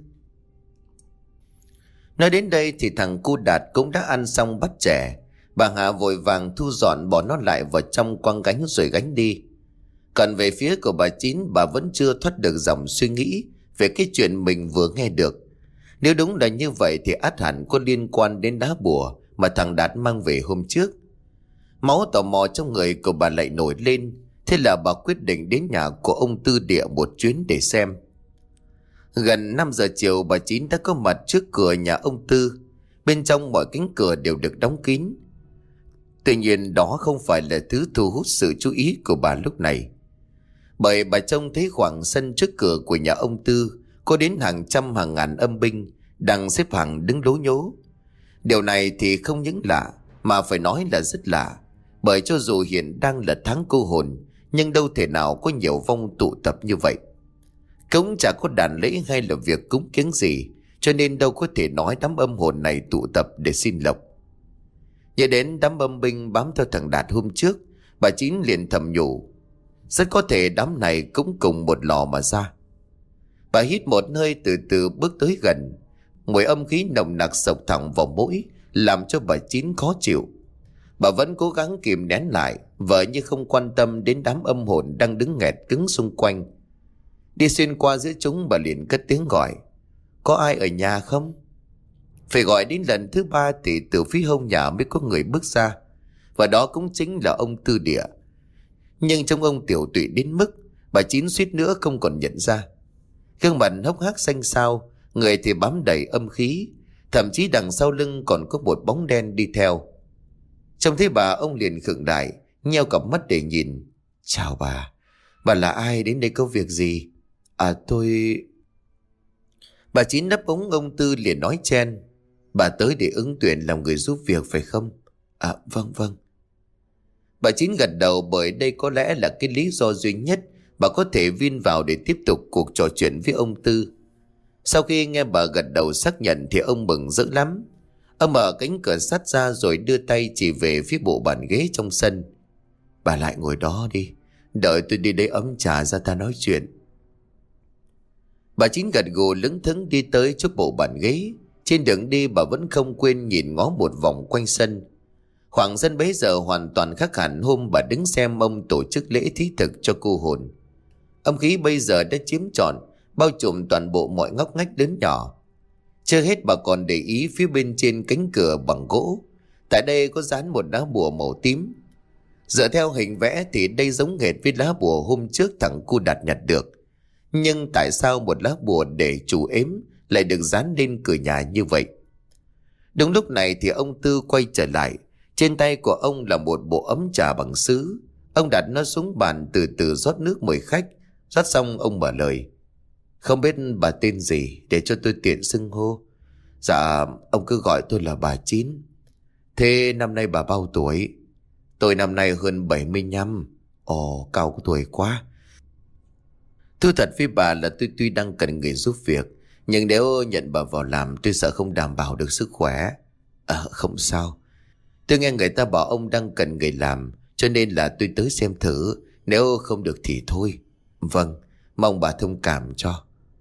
Nói đến đây thì thằng Cu Đạt cũng đã ăn xong bát chè. Bà Hà vội vàng thu dọn bỏ nó lại vào trong quăng gánh rồi gánh đi. Còn về phía của bà Chín, bà vẫn chưa thoát được dòng suy nghĩ về cái chuyện mình vừa nghe được. Nếu đúng là như vậy thì ắt hẳn có liên quan đến đá bùa mà thằng Đạt mang về hôm trước. Máu tò mò trong người của bà lại nổi lên. Thế là bà quyết định đến nhà của ông Tư Địa một chuyến để xem. Gần 5 giờ chiều bà Chín đã có mặt trước cửa nhà ông Tư. Bên trong mọi cánh cửa đều được đóng kín. Tuy nhiên đó không phải là thứ thu hút sự chú ý của bà lúc này. Bởi bà trông thấy khoảng sân trước cửa của nhà ông Tư có đến hàng trăm hàng ngàn âm binh đang xếp hàng đứng lố nhố. Điều này thì không những lạ mà phải nói là rất lạ. Bởi cho dù hiện đang là tháng cô hồn, nhưng đâu thể nào có nhiều vong tụ tập như vậy. Cũng chả có đàn lễ hay là việc cúng kiến gì, cho nên đâu có thể nói đám âm hồn này tụ tập để xin lộc. Nhớ đến đám âm binh bám theo thằng Đạt hôm trước, bà Chín liền thầm nhủ, rất có thể đám này cũng cùng một lò mà ra. Bà hít một hơi từ từ bước tới gần. Mùi âm khí nồng nặc xộc thẳng vào mũi, làm cho bà Chín khó chịu. Bà vẫn cố gắng kìm nén lại, vợ như không quan tâm đến đám âm hồn đang đứng nghẹt cứng xung quanh. Đi xuyên qua giữa chúng, bà liền cất tiếng gọi, có ai ở nhà không? Phải gọi đến lần thứ 3 thì từ phía hông nhà mới có người bước ra, và đó cũng chính là ông Tư Địa. Nhưng trông ông tiểu tụy đến mức bà Chín suýt nữa không còn nhận ra. Gương mặt hốc hác xanh xao, người thì bám đầy âm khí, thậm chí đằng sau lưng còn có một bóng đen đi theo. Trông thấy bà, ông liền khựng lại, nheo cặp mắt để nhìn. Chào bà là ai, đến đây có việc gì? Tôi... Bà Chín nấp ống ông Tư liền nói chen, bà tới để ứng tuyển làm người giúp việc phải không? Vâng. Bà Chín gật đầu, bởi đây có lẽ là cái lý do duy nhất bà có thể vin vào để tiếp tục cuộc trò chuyện với ông Tư. Sau khi nghe bà gật đầu xác nhận thì ông mừng rỡ lắm. Ông mở cánh cửa sắt ra rồi đưa tay chỉ về phía bộ bàn ghế trong sân. Bà lại ngồi đó đi, đợi tôi đi lấy ấm trà ra ta nói chuyện. Bà Chín gật gù lững thững đi tới trước bộ bàn ghế. Trên đường đi bà vẫn không quên nhìn ngó một vòng quanh sân. Khoảng sân bấy giờ hoàn toàn khác hẳn hôm bà đứng xem ông tổ chức lễ thí thực cho cô hồn. Âm khí bây giờ đã chiếm trọn, bao trùm toàn bộ mọi ngóc ngách lớn nhỏ. Chưa hết bà còn để ý phía bên trên cánh cửa bằng gỗ. Tại đây có dán một lá bùa màu tím. Dựa theo hình vẽ thì đây giống hệt với lá bùa hôm trước thằng cu Đạt nhặt được. Nhưng tại sao một lá bùa để chủ ếm lại được dán lên cửa nhà như vậy? Đúng lúc này thì ông Tư quay trở lại. Trên tay của ông là một bộ ấm trà bằng sứ. Ông đặt nó xuống bàn, từ từ rót nước mời khách. Rót xong ông mở lời, không biết bà tên gì để cho tôi tiện xưng hô? Dạ, ông cứ gọi tôi là bà Chín. Thế năm nay bà bao tuổi? Tôi năm nay hơn 75. Ồ, cao tuổi quá. Thú thật với bà là tôi tuy đang cần người giúp việc, nhưng nếu nhận bà vào làm tôi sợ không đảm bảo được sức khỏe. Không sao. Tôi nghe người ta bảo ông đang cần người làm, cho nên là tôi tới xem thử. Nếu không được thì thôi. Vâng, mong bà thông cảm cho.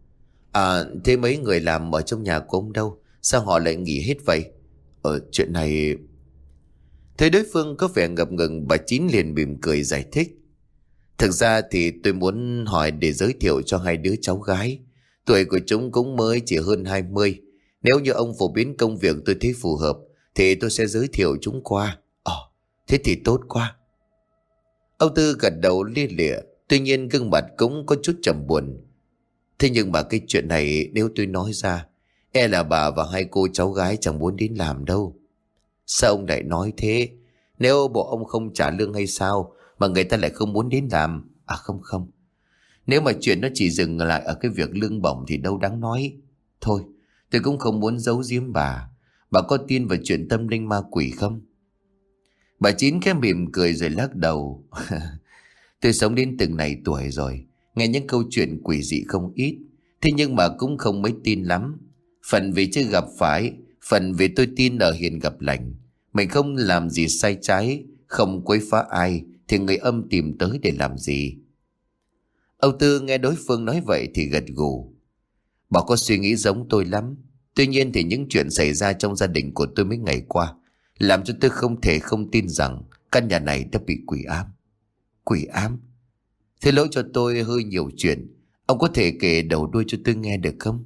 Thế mấy người làm ở trong nhà của ông đâu? Sao họ lại nghỉ hết vậy? Chuyện này... Thấy đối phương có vẻ ngập ngừng, bà Chín liền mỉm cười giải thích. Thực ra thì tôi muốn hỏi để giới thiệu cho hai đứa cháu gái. Tuổi của chúng cũng mới chỉ hơn 20. Nếu như ông phổ biến công việc tôi thấy phù hợp thì tôi sẽ giới thiệu chúng qua. Thế thì tốt quá. Ông Tư gật đầu lia lịa, tuy nhiên gương mặt cũng có chút trầm buồn. Thế nhưng mà cái chuyện này nếu tôi nói ra, e là bà và hai cô cháu gái chẳng muốn đến làm đâu. Sao ông lại nói thế? Nếu bộ ông không trả lương hay sao mà người ta lại không muốn đến làm? Không. Nếu mà chuyện nó chỉ dừng lại ở cái việc lương bổng thì đâu đáng nói. Thôi, tôi cũng không muốn giấu giếm bà. Bà có tin vào chuyện tâm linh ma quỷ không? Bà Chín khẽ mỉm cười rồi lắc đầu. Tôi sống đến từng này tuổi rồi, nghe những câu chuyện quỷ dị không ít. Thế nhưng mà cũng không mấy tin lắm. Phần vì chưa gặp phải, phần vì tôi tin ở hiền gặp lành. Mình không làm gì sai trái, không quấy phá ai, thì người âm tìm tới để làm gì? Âu Tư nghe đối phương nói vậy thì gật gù. Bà có suy nghĩ giống tôi lắm. Tuy nhiên thì những chuyện xảy ra trong gia đình của tôi mấy ngày qua làm cho tôi không thể không tin rằng căn nhà này đã bị quỷ ám. Quỷ ám? Thế lỗi cho tôi hơi nhiều chuyện. Ông có thể kể đầu đuôi cho tôi nghe được không?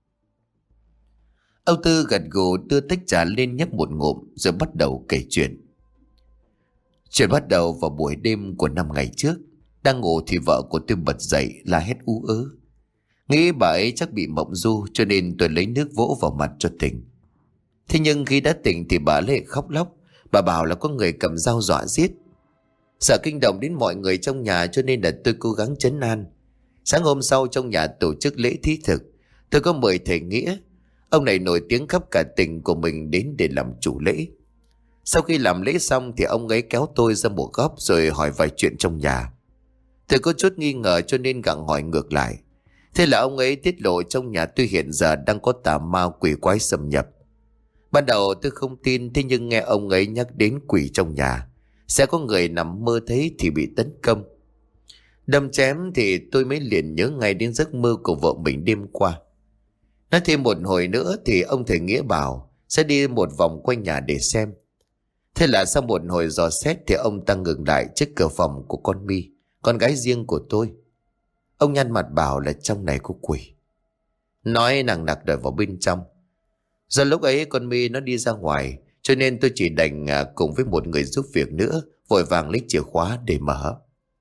Âu Tư gật gù đưa tách trà lên nhấp một ngụm rồi bắt đầu kể chuyện. Chuyện bắt đầu vào buổi đêm của 5 ngày trước. Đang ngủ thì vợ của tôi bật dậy la hét ú ớ. Nghĩ bà ấy chắc bị mộng du, cho nên tôi lấy nước vỗ vào mặt cho tỉnh. Thế nhưng khi đã tỉnh thì bà lại khóc lóc. Bà bảo là có người cầm dao dọa giết. Sợ kinh động đến mọi người trong nhà, cho nên là tôi cố gắng trấn an. Sáng hôm sau trong nhà tổ chức lễ thí thực. Tôi có mời thầy Nghĩa. Ông này nổi tiếng khắp cả tỉnh của mình đến để làm chủ lễ. Sau khi làm lễ xong thì ông ấy kéo tôi ra một góc rồi hỏi vài chuyện trong nhà. Tôi có chút nghi ngờ cho nên gặng hỏi ngược lại. Thế là ông ấy tiết lộ trong nhà tôi hiện giờ đang có tà ma quỷ quái xâm nhập. Ban đầu tôi không tin, thế nhưng nghe ông ấy nhắc đến quỷ trong nhà, sẽ có người nằm mơ thấy thì bị tấn công, đâm chém, thì tôi mới liền nhớ ngay đến giấc mơ của vợ mình đêm qua. Nói thêm một hồi nữa thì ông thầy Nghĩa bảo sẽ đi một vòng quanh nhà để xem. Thế là sau một hồi dò xét thì ông ta ngừng lại trước cửa phòng của con My, con gái riêng của tôi. Ông nhăn mặt bảo là trong này có quỷ, nói nằng nặc đòi vào bên trong. Do lúc ấy con My nó đi ra ngoài, cho nên tôi chỉ đành cùng với một người giúp việc nữa vội vàng lấy chìa khóa để mở.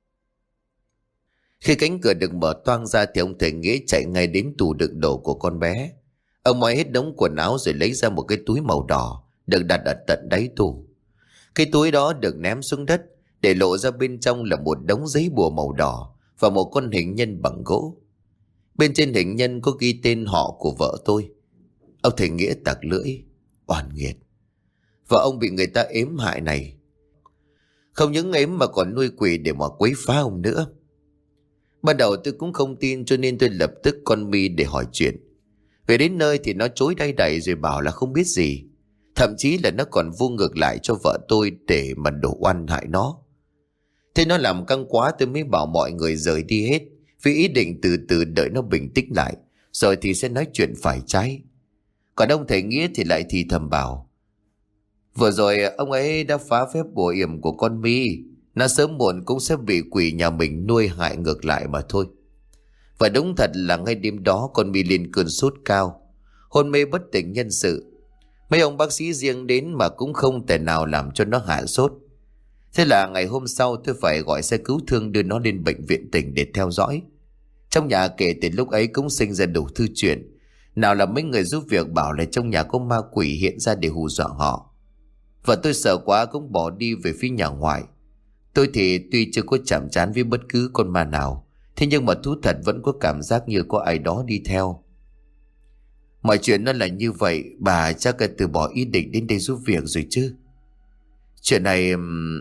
Khi cánh cửa được mở toang ra thì ông thầy Nghĩa chạy ngay đến tủ đựng đồ của con bé. Ông moi hết đống quần áo rồi lấy ra một cái túi màu đỏ được đặt ở tận đáy tủ. Cái túi đó được ném xuống đất, để lộ ra bên trong là một đống giấy bùa màu đỏ và một con hình nhân bằng gỗ. Bên trên hình nhân có ghi tên họ của vợ tôi. Ông thầy Nghĩa tặc lưỡi: oan nghiệt, vợ ông bị người ta ếm hại này. Không những ếm mà còn nuôi quỷ để mà quấy phá ông nữa. Ban đầu tôi cũng không tin, cho nên tôi lập tức con My để hỏi chuyện. Về đến nơi thì nó chối đay đẩy rồi bảo là không biết gì. Thậm chí là nó còn vu ngược lại cho vợ tôi để mà đổ oan hại nó. Thế nó làm căng quá, tôi mới bảo mọi người rời đi hết, vì ý định từ từ đợi nó bình tĩnh lại, rồi thì sẽ nói chuyện phải trái. Còn ông thầy Nghĩa thì lại thì thầm bảo: vừa rồi ông ấy đã phá phép bùa yểm của con My, nó sớm muộn cũng sẽ bị quỷ nhà mình nuôi hại ngược lại mà thôi. Và đúng thật là ngay đêm đó con My lên cơn sốt cao, hôn mê bất tỉnh nhân sự. Mấy ông bác sĩ riêng đến mà cũng không thể nào làm cho nó hạ sốt. Thế là ngày hôm sau tôi phải gọi xe cứu thương đưa nó lên bệnh viện tỉnh để theo dõi. Trong nhà kể từ lúc ấy cũng sinh ra đủ thứ chuyện. Nào là mấy người giúp việc bảo là trong nhà có ma quỷ hiện ra để hù dọa họ. Và tôi sợ quá cũng bỏ đi về phía nhà ngoại. Tôi thì tuy chưa có chạm trán với bất cứ con ma nào, thế nhưng mà thú thật vẫn có cảm giác như có ai đó đi theo. Mọi chuyện nó là như vậy, bà chắc là từ bỏ ý định đến đây giúp việc rồi chứ. Chuyện này...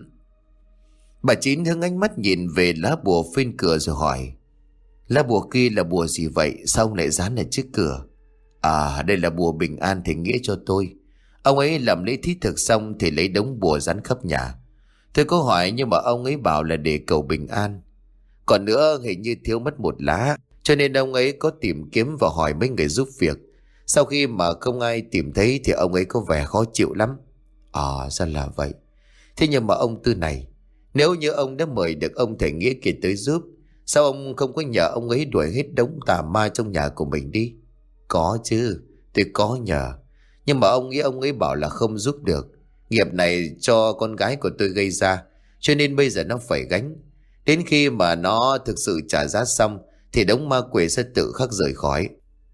Bà Chín hướng ánh mắt nhìn về lá bùa bên cửa rồi hỏi: lá bùa kia là bùa gì vậy, sao ông lại dán ở trước cửa? À, đây là bùa bình an thầy Nghĩa cho tôi. Ông ấy làm lễ thí thực xong thì lấy đống bùa dán khắp nhà. Tôi có hỏi nhưng mà ông ấy bảo là để cầu bình an. Còn nữa hình như thiếu mất một lá, cho nên ông ấy có tìm kiếm và hỏi mấy người giúp việc. Sau khi mà không ai tìm thấy thì ông ấy có vẻ khó chịu lắm. À, ra là vậy. Thế nhưng mà ông Tư này, nếu như ông đã mời được ông thầy Nghĩa kia tới giúp, sao ông không có nhờ ông ấy đuổi hết đống tà ma trong nhà của mình đi? Có chứ, tôi có nhờ. Nhưng mà ông nghĩ ông ấy bảo là không giúp được. Nghiệp này cho con gái của tôi gây ra, cho nên bây giờ nó phải gánh. Đến khi mà nó thực sự trả giá xong thì đống ma quỷ sẽ tự khắc rời khỏi.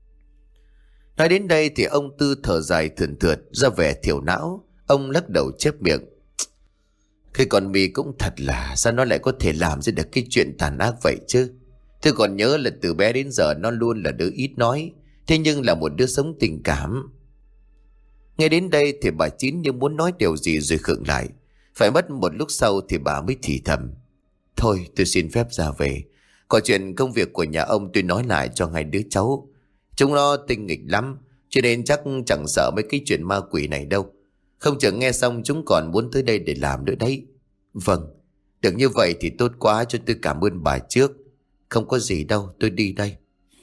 Nói đến đây thì ông Tư thở dài thườn thượt ra vẻ thiểu não. Ông lắc đầu chép miệng: cái con My cũng thật là, sao nó lại có thể làm ra được cái chuyện tàn ác vậy chứ. Tôi còn nhớ là từ bé đến giờ nó luôn là đứa ít nói, thế nhưng là một đứa sống tình cảm. Nghe đến đây thì bà Chín như muốn nói điều gì rồi khựng lại. Phải mất một lúc sau thì bà mới thì thầm: thôi tôi xin phép ra về. Có chuyện công việc của nhà ông tôi nói lại cho hai đứa cháu. Chúng nó tinh nghịch lắm, cho nên chắc chẳng sợ mấy cái chuyện ma quỷ này đâu. Không chừng nghe xong chúng còn muốn tới đây để làm nữa đấy. Vâng, được như vậy thì tốt quá, cho tôi cảm ơn bà trước. Không có gì đâu, tôi đi đây.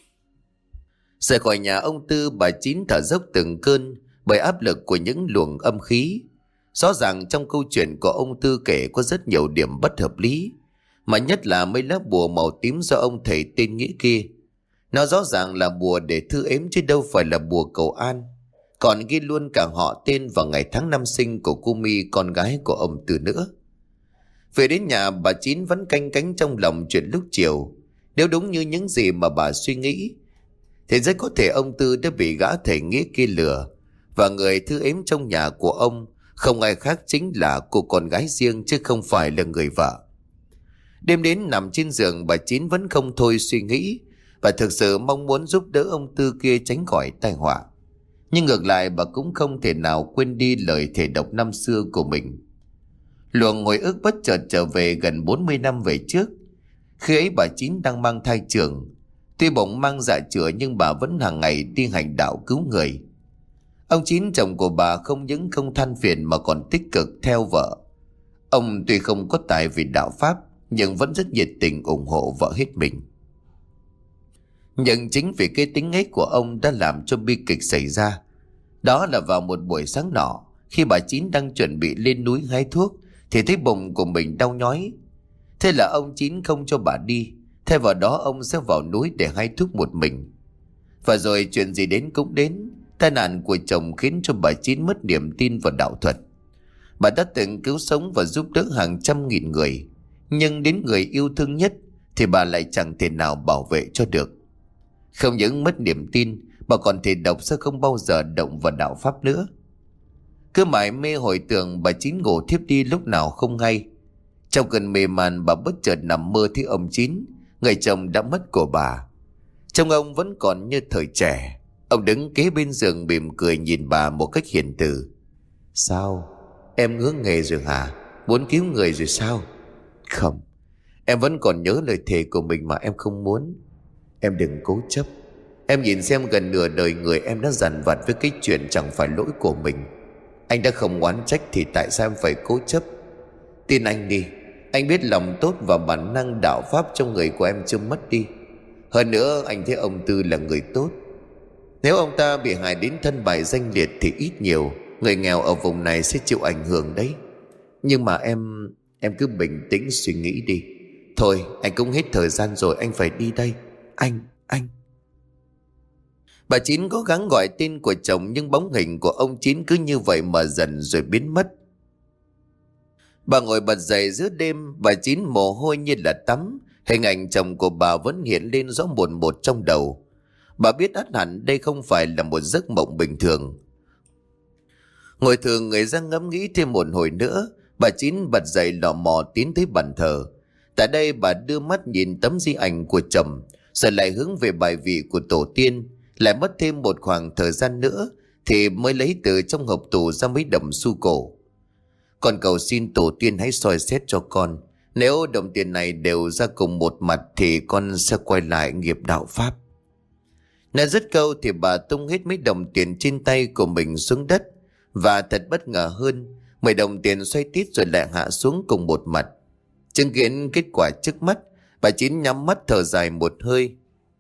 Rời khỏi nhà ông Tư, bà Chín thở dốc từng cơn bởi áp lực của những luồng âm khí. Rõ ràng trong câu chuyện của ông Tư kể có rất nhiều điểm bất hợp lý, mà nhất là mấy lá bùa màu tím do ông thầy tên Nghĩa kia. Nó rõ ràng là bùa để thư ếm chứ đâu phải là bùa cầu an. Còn ghi luôn cả họ tên và ngày tháng năm sinh của cô My, con gái của ông Tư nữa. Về đến nhà, bà Chín vẫn canh cánh trong lòng chuyện lúc chiều. Nếu đúng như những gì mà bà suy nghĩ thì rất có thể ông Tư đã bị gã thầy nghĩa kia lừa, và người thư ếm trong nhà của ông không ai khác chính là cô con gái riêng chứ không phải là người vợ. Đêm đến nằm trên giường, bà Chín vẫn không thôi suy nghĩ và thực sự mong muốn giúp đỡ ông Tư kia tránh khỏi tai họa. Nhưng ngược lại bà cũng không thể nào quên đi lời thề độc năm xưa của mình. Luồng hồi ức bất chợt trở về gần 40 năm về trước. Khi ấy bà Chín đang mang thai trưởng. Tuy bỗng mang dạ chữa nhưng bà vẫn hàng ngày đi hành đạo cứu người. Ông Chín, chồng của bà, không những không than phiền mà còn tích cực theo vợ. Ông tuy không có tài về đạo pháp nhưng vẫn rất nhiệt tình ủng hộ vợ hết mình. Nhưng chính vì cái tính ấy của ông đã làm cho bi kịch xảy ra. Đó là vào một buổi sáng nọ, khi bà Chín đang chuẩn bị lên núi hái thuốc thì thấy bụng của mình đau nhói. Thế là ông Chín không cho bà đi, thay vào đó ông sẽ vào núi để hái thuốc một mình. Và rồi chuyện gì đến cũng đến. Tai nạn của chồng khiến cho bà Chín mất niềm tin vào đạo thuật. Bà đã từng cứu sống và giúp đỡ hàng trăm nghìn người, nhưng đến người yêu thương nhất thì bà lại chẳng thể nào bảo vệ cho được. Không những mất niềm tin, bà còn thể độc sẽ không bao giờ động vào đạo pháp nữa. Cứ mải mê hồi tưởng, bà Chín ngủ thiếp đi lúc nào không hay. Trong cơn mê man, bà bất chợt nằm mơ thấy ông Chín, người chồng đã mất của bà. Trông ông vẫn còn như thời trẻ. Ông đứng kế bên giường mỉm cười nhìn bà một cách hiền từ. Sao? Em ngứa nghề rồi hả? Muốn cứu người rồi sao? Không, em vẫn còn nhớ lời thề của mình mà em không muốn. Em đừng cố chấp. Em nhìn xem gần nửa đời người em đã dằn vặt với cái chuyện chẳng phải lỗi của mình. Anh đã không oán trách thì tại sao em phải cố chấp? Tin anh đi. Anh biết lòng tốt và bản năng đạo pháp trong người của em chưa mất đi. Hơn nữa anh thấy ông Tư là người tốt. Nếu ông ta bị hại đến thân bại danh liệt thì ít nhiều người nghèo ở vùng này sẽ chịu ảnh hưởng đấy. Nhưng mà em cứ bình tĩnh suy nghĩ đi. Thôi anh cũng hết thời gian rồi, anh phải đi đây. Anh. Bà Chín cố gắng gọi tên của chồng nhưng bóng hình của ông Chín cứ như vậy mà dần rồi biến mất. Bà ngồi bật dậy giữa đêm, bà Chín mồ hôi như là tắm. Hình ảnh chồng của bà vẫn hiện lên rõ mồn một trong đầu. Bà biết ắt hẳn đây không phải là một giấc mộng bình thường. Ngồi thường người ra ngẫm nghĩ thêm một hồi nữa, bà Chín bật dậy lò mò tiến tới bàn thờ. Tại đây bà đưa mắt nhìn tấm di ảnh của chồng, rồi lại hướng về bài vị của tổ tiên. Lại mất thêm một khoảng thời gian nữa thì mới lấy từ trong hộp tủ ra mấy đồng xu cổ. Con cầu xin tổ tiên hãy soi xét cho con. Nếu đồng tiền này đều ra cùng một mặt thì con sẽ quay lại nghiệp đạo pháp. Nói dứt câu thì bà tung hết mấy đồng tiền trên tay của mình xuống đất. Và thật bất ngờ hơn, 10 đồng tiền xoay tít rồi lại hạ xuống cùng một mặt. Chứng kiến kết quả trước mắt, bà Chín nhắm mắt thở dài một hơi.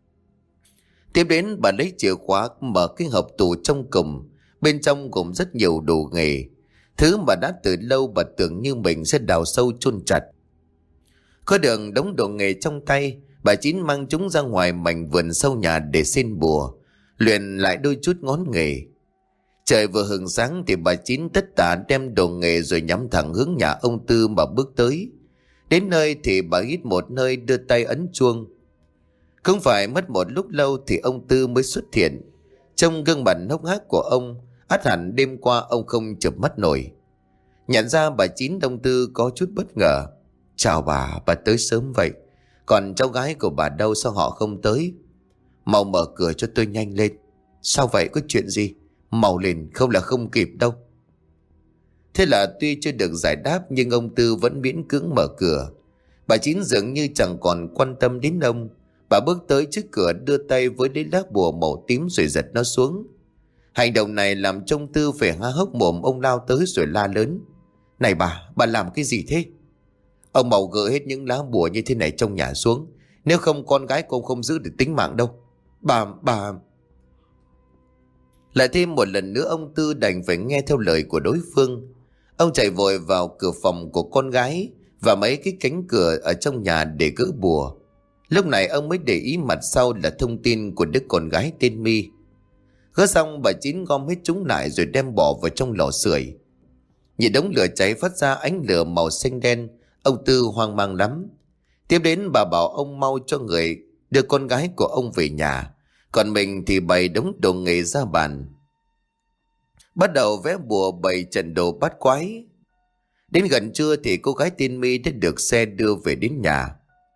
Tiếp đến bà lấy chìa khóa mở cái hộp tủ trong cùng. Bên trong gồm rất nhiều đồ nghề, thứ mà đã từ lâu bà tưởng như mình sẽ đào sâu chôn chặt. Có đường đống đồ nghề trong tay, bà Chín mang chúng ra ngoài mảnh vườn sau nhà để xin bùa, luyện lại đôi chút ngón nghề. Trời vừa hừng sáng thì bà Chín tất tả đem đồ nghề rồi nhắm thẳng hướng nhà ông Tư mà bước tới. Đến nơi thì bà hít một hơi, đưa tay ấn chuông. Không phải mất một lúc lâu thì ông Tư mới xuất hiện. Trong gương mặt hốc hác của ông, ắt hẳn đêm qua ông không chợp mắt nổi. Nhận ra bà Chín, ông Tư có chút bất ngờ. Chào bà tới sớm vậy. Còn cháu gái của bà đâu, sao họ không tới? Mau mở cửa cho tôi nhanh lên. Sao vậy, có chuyện gì? Mau lên, không là không kịp đâu. Thế là tuy chưa được giải đáp nhưng ông Tư vẫn miễn cưỡng mở cửa. Bà Chín dường như chẳng còn quan tâm đến ông. Bà bước tới trước cửa, đưa tay với lấy lá bùa màu tím rồi giật nó xuống. Hành động này làm cho ông Tư phải há hốc mồm. Ông lao tới rồi la lớn. Này bà làm cái gì thế? Ông mau gỡ hết những lá bùa như thế này trong nhà xuống. Nếu không con gái cô không giữ được tính mạng đâu. Bà... Lại thêm một lần nữa ông Tư đành phải nghe theo lời của đối phương. Ông chạy vội vào cửa phòng của con gái và mấy cái cánh cửa ở trong nhà để gỡ bùa. Lúc này ông mới để ý mặt sau là thông tin của đứa con gái tên My. Gỡ xong bà Chín gom hết chúng lại rồi đem bỏ vào trong lò sưởi. Nhìn đống lửa cháy phát ra ánh lửa màu xanh đen, ông Tư hoang mang lắm. Tiếp đến bà bảo ông mau cho người đưa con gái của ông về nhà. Còn mình thì bày đống đồ nghề ra bàn, bắt đầu vẽ bùa bày trận đồ bắt quái. Đến gần trưa thì cô gái tên My đã được xe đưa về đến nhà.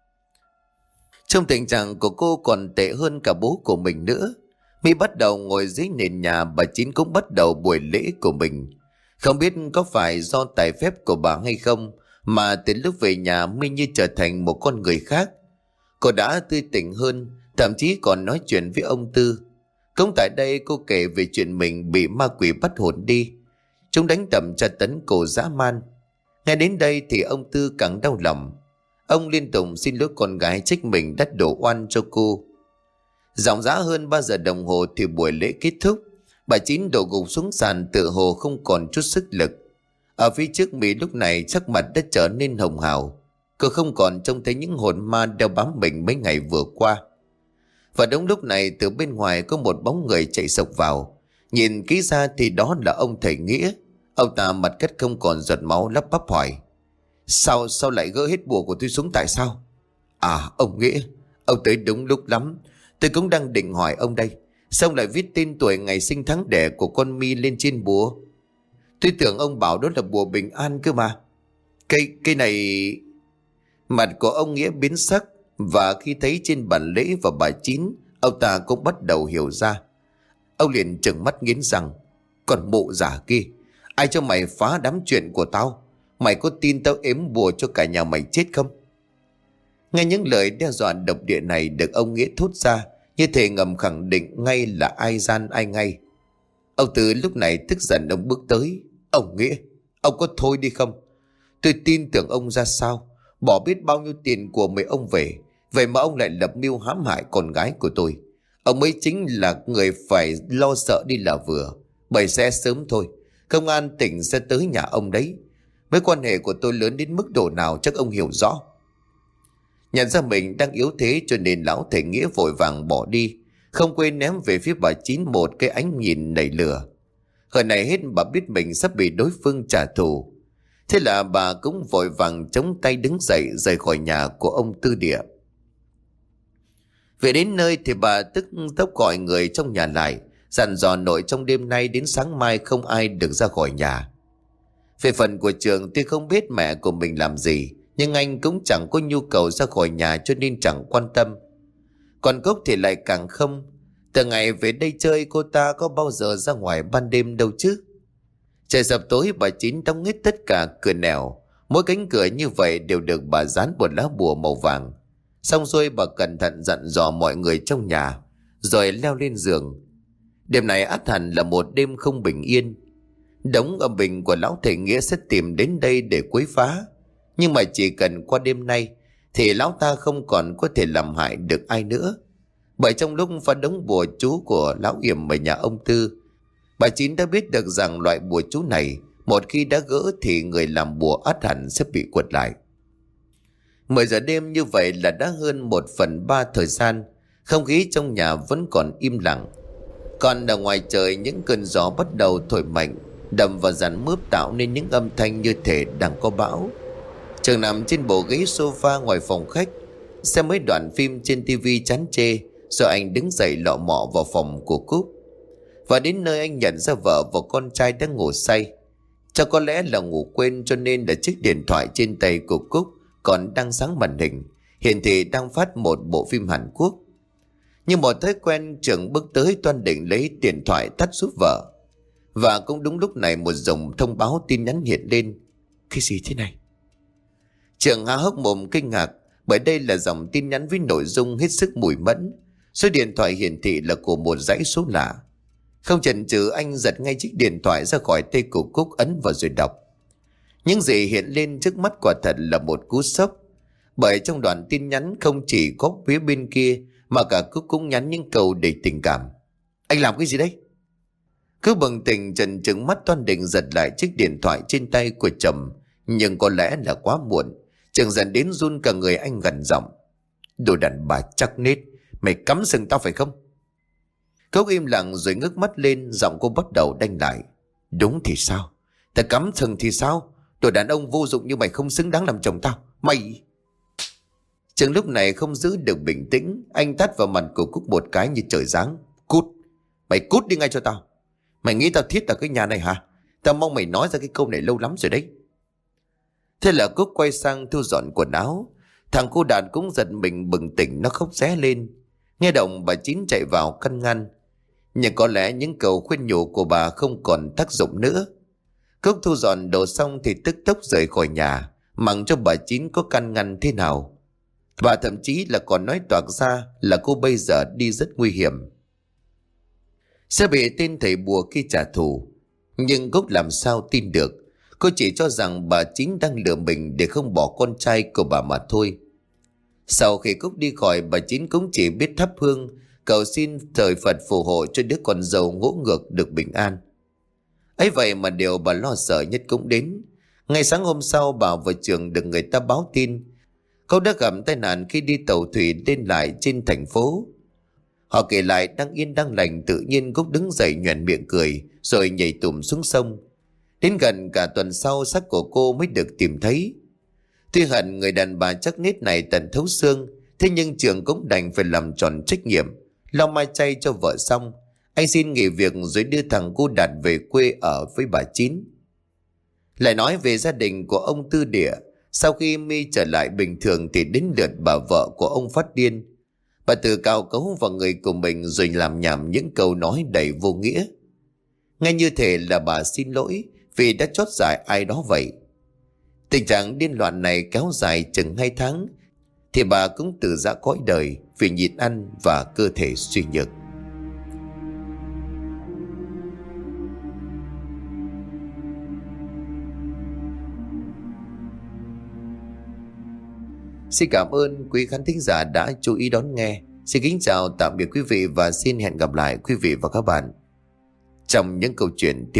Trong tình trạng của cô còn tệ hơn cả bố của mình nữa. My bắt đầu ngồi dưới nền nhà, bà Chín cũng bắt đầu buổi lễ của mình. Không biết có phải do tài phép của bà hay không mà từ lúc về nhà My như trở thành một con người khác. Cô đã tươi tỉnh hơn, thậm chí còn nói chuyện với ông Tư. Cũng tại đây cô kể về chuyện mình bị ma quỷ bắt hồn đi. Chúng đánh đập tra tấn cô dã man. Ngay đến đây thì ông Tư càng đau lòng. Ông liên tục xin lỗi con gái trách mình đã đổ oan cho cô. Dòng dã hơn 3 giờ đồng hồ thì buổi lễ kết thúc. Bà Chín đổ gục xuống sàn tự hồ không còn chút sức lực. Ở phía trước Mỹ lúc này sắc mặt đã trở nên hồng hào. Cô không còn trông thấy những hồn ma đeo bám mình mấy ngày vừa qua. Và đúng lúc này từ bên ngoài có một bóng người chạy sộc vào. Nhìn kỹ ra thì đó là ông thầy Nghĩa. Ông ta mặt cắt không còn giọt máu, lắp bắp hỏi: Sao lại gỡ hết bùa của tôi xuống tại sao? À ông Nghĩa, ông tới đúng lúc lắm. Tôi cũng đang định hỏi ông đây, sao ông lại viết tên tuổi ngày sinh tháng đẻ của con My lên trên bùa? Tôi tưởng ông bảo đó là bùa bình an cơ mà. Cái này... Mặt của ông Nghĩa biến sắc, và khi thấy trên bàn lễ và bà Chín, ông ta cũng bắt đầu hiểu ra. Ông liền trừng mắt nghiến rằng: Còn bộ giả kia, ai cho mày phá đám chuyện của tao? Mày có tin tao ếm bùa cho cả nhà mày chết không? Nghe những lời đe dọa độc địa này được ông Nghĩa thốt ra, như thể ngầm khẳng định ngay là ai gian ai ngay. Ông Tư lúc này tức giận, ông bước tới: Ông Nghĩa, ông có thôi đi không? Tôi tin tưởng ông ra sao? Bỏ biết bao nhiêu tiền của mấy ông về, vậy mà ông lại lập mưu hãm hại con gái của tôi. Ông ấy chính là người phải lo sợ đi là vừa. Bởi sẽ sớm thôi, công an tỉnh sẽ tới nhà ông đấy. Mấy quan hệ của tôi lớn đến mức độ nào chắc ông hiểu rõ. Nhận ra mình đang yếu thế cho nên lão thầy Nghĩa vội vàng bỏ đi, không quên ném về phía bà Chín một cái ánh nhìn nảy lửa. Hồi này hết bà biết mình sắp bị đối phương trả thù. Thế là bà cũng vội vàng chống tay đứng dậy rời khỏi nhà của ông Tư Địa. Về đến nơi thì bà tức tốc gọi người trong nhà lại, dặn dò nội trong đêm nay đến sáng mai không ai được ra khỏi nhà. Về phần của Trường, tuy không biết mẹ của mình làm gì, nhưng anh cũng chẳng có nhu cầu ra khỏi nhà cho nên chẳng quan tâm. Còn Cốc thì lại càng không. Từ ngày về đây chơi, cô ta có bao giờ ra ngoài ban đêm đâu chứ. Trời sập tối, bà Chín đóng hết tất cả cửa nẻo. Mỗi cánh cửa như vậy đều được bà dán một lá bùa màu vàng. Xong rồi bà cẩn thận dặn dò mọi người trong nhà, rồi leo lên giường. Đêm này ắt hẳn là một đêm không bình yên. Đống âm bình của lão thầy Nghĩa sẽ tìm đến đây để quấy phá. Nhưng mà chỉ cần qua đêm nay thì lão ta không còn có thể làm hại được ai nữa. Bởi trong lúc phá đống bùa chú của lão Yểm ở nhà ông Tư, bà Chín đã biết được rằng loại bùa chú này một khi đã gỡ thì người làm bùa ắt hẳn sẽ bị quật lại. 10 giờ đêm như vậy là đã hơn 1/3 thời gian. Không khí trong nhà vẫn còn im lặng. Còn ở ngoài trời những cơn gió bắt đầu thổi mạnh, đầm vào rắn mướp tạo nên những âm thanh như thể đang có bão. Trường nằm trên bộ ghế sofa ngoài phòng khách, xem mấy đoạn phim trên tivi chán chê, rồi anh đứng dậy lọ mọ vào phòng của Cúc. Và đến nơi anh nhận ra vợ và con trai đang ngủ say. Chắc có lẽ là ngủ quên cho nên là chiếc điện thoại trên tay của Cúc còn đang sáng màn hình, hiển thị đang phát một bộ phim Hàn Quốc. Như một thói quen, Trường bước tới toan định lấy điện thoại tắt giúp vợ. Và cũng đúng lúc này một dòng thông báo tin nhắn hiện lên. Cái gì thế này? Trường há hốc mồm kinh ngạc, bởi đây là dòng tin nhắn với nội dung hết sức mùi mẫn. Số điện thoại hiển thị là của một dãy số lạ. Không chần chừ, anh giật ngay chiếc điện thoại ra khỏi tay của Cúc, ấn vào rồi đọc. Những gì hiện lên trước mắt quả thật là một cú sốc. Bởi trong đoạn tin nhắn không chỉ có phía bên kia mà cả Cúc cũng nhắn những câu đầy tình cảm. Anh làm cái gì đấy? Cứ bừng tỉnh trần trừng mắt toan định giật lại chiếc điện thoại trên tay của chồng, nhưng có lẽ là quá muộn. Trường dần đến run cả người, anh gằn giọng. Đồ đàn bà chắc nết, mày cắm sừng tao phải không? Cúc im lặng rồi ngước mắt lên, giọng cô bắt đầu đanh lại. Đúng thì sao? Ta cắm sừng thì sao? Đồ đàn ông vô dụng như mày không xứng đáng làm chồng tao. Mày... Trường lúc này không giữ được bình tĩnh, anh tát vào mặt của Cúc một cái như trời giáng. Cút, mày cút đi ngay cho tao. Mày nghĩ tao thiết ở cái nhà này hả? Tao mong mày nói ra cái câu này lâu lắm rồi đấy. Thế là Cúc quay sang thu dọn quần áo. Thằng cô Đạt cũng giật mình bừng tỉnh, nó khóc ré lên. Nghe động bà Chín chạy vào căn ngăn, nhưng có lẽ những câu khuyên nhủ của bà không còn tác dụng nữa. Cúc thu dọn đồ xong thì tức tốc rời khỏi nhà, mặc cho bà Chín có can ngăn thế nào. Bà thậm chí là còn nói toạc ra là cô bây giờ đi rất nguy hiểm, sẽ bị tên thầy bùa kia trả thù. Nhưng Cúc làm sao tin được. Cô chỉ cho rằng bà Chín đang lừa mình để không bỏ con trai của bà mà thôi. Sau khi Cúc đi khỏi, bà Chín cũng chỉ biết thắp hương cầu xin trời Phật phù hộ cho đứa con dâu ngỗ ngược được bình an. Ấy vậy mà điều bà lo sợ nhất cũng đến. Ngày sáng hôm sau, bà vào trường được người ta báo tin Cậu đã gặp tai nạn khi đi tàu thủy lên lại trên thành phố. Họ kể lại đang yên đang lành, tự nhiên Cúc đứng dậy nhoẻn miệng cười rồi nhảy tùm xuống sông. Đến gần cả tuần sau, xác của cô mới được tìm thấy. Tuy hận người đàn bà chắc nết này tận thấu xương, thế nhưng trường cũng đành phải làm tròn trách nhiệm, lau mai chay cho vợ xong. Anh xin nghỉ việc rồi đưa thằng cu Đạt về quê ở với bà Chín. Lại nói về gia đình của ông Tư Địa. Sau khi My trở lại bình thường thì đến lượt bà vợ của ông phát điên. Bà tự cào cấu vào người của mình rồi làm nhảm những câu nói đầy vô nghĩa. Nghe như thể là bà xin lỗi vì đã chót dại ai đó vậy. Tình trạng điên loạn này kéo dài chừng 2 tháng thì bà cũng từ giã cõi đời vì nhịn ăn và cơ thể suy nhược. Xin cảm ơn quý khán thính giả đã chú ý đón nghe. Xin kính chào tạm biệt quý vị và xin hẹn gặp lại quý vị và các bạn trong những câu chuyện tiếp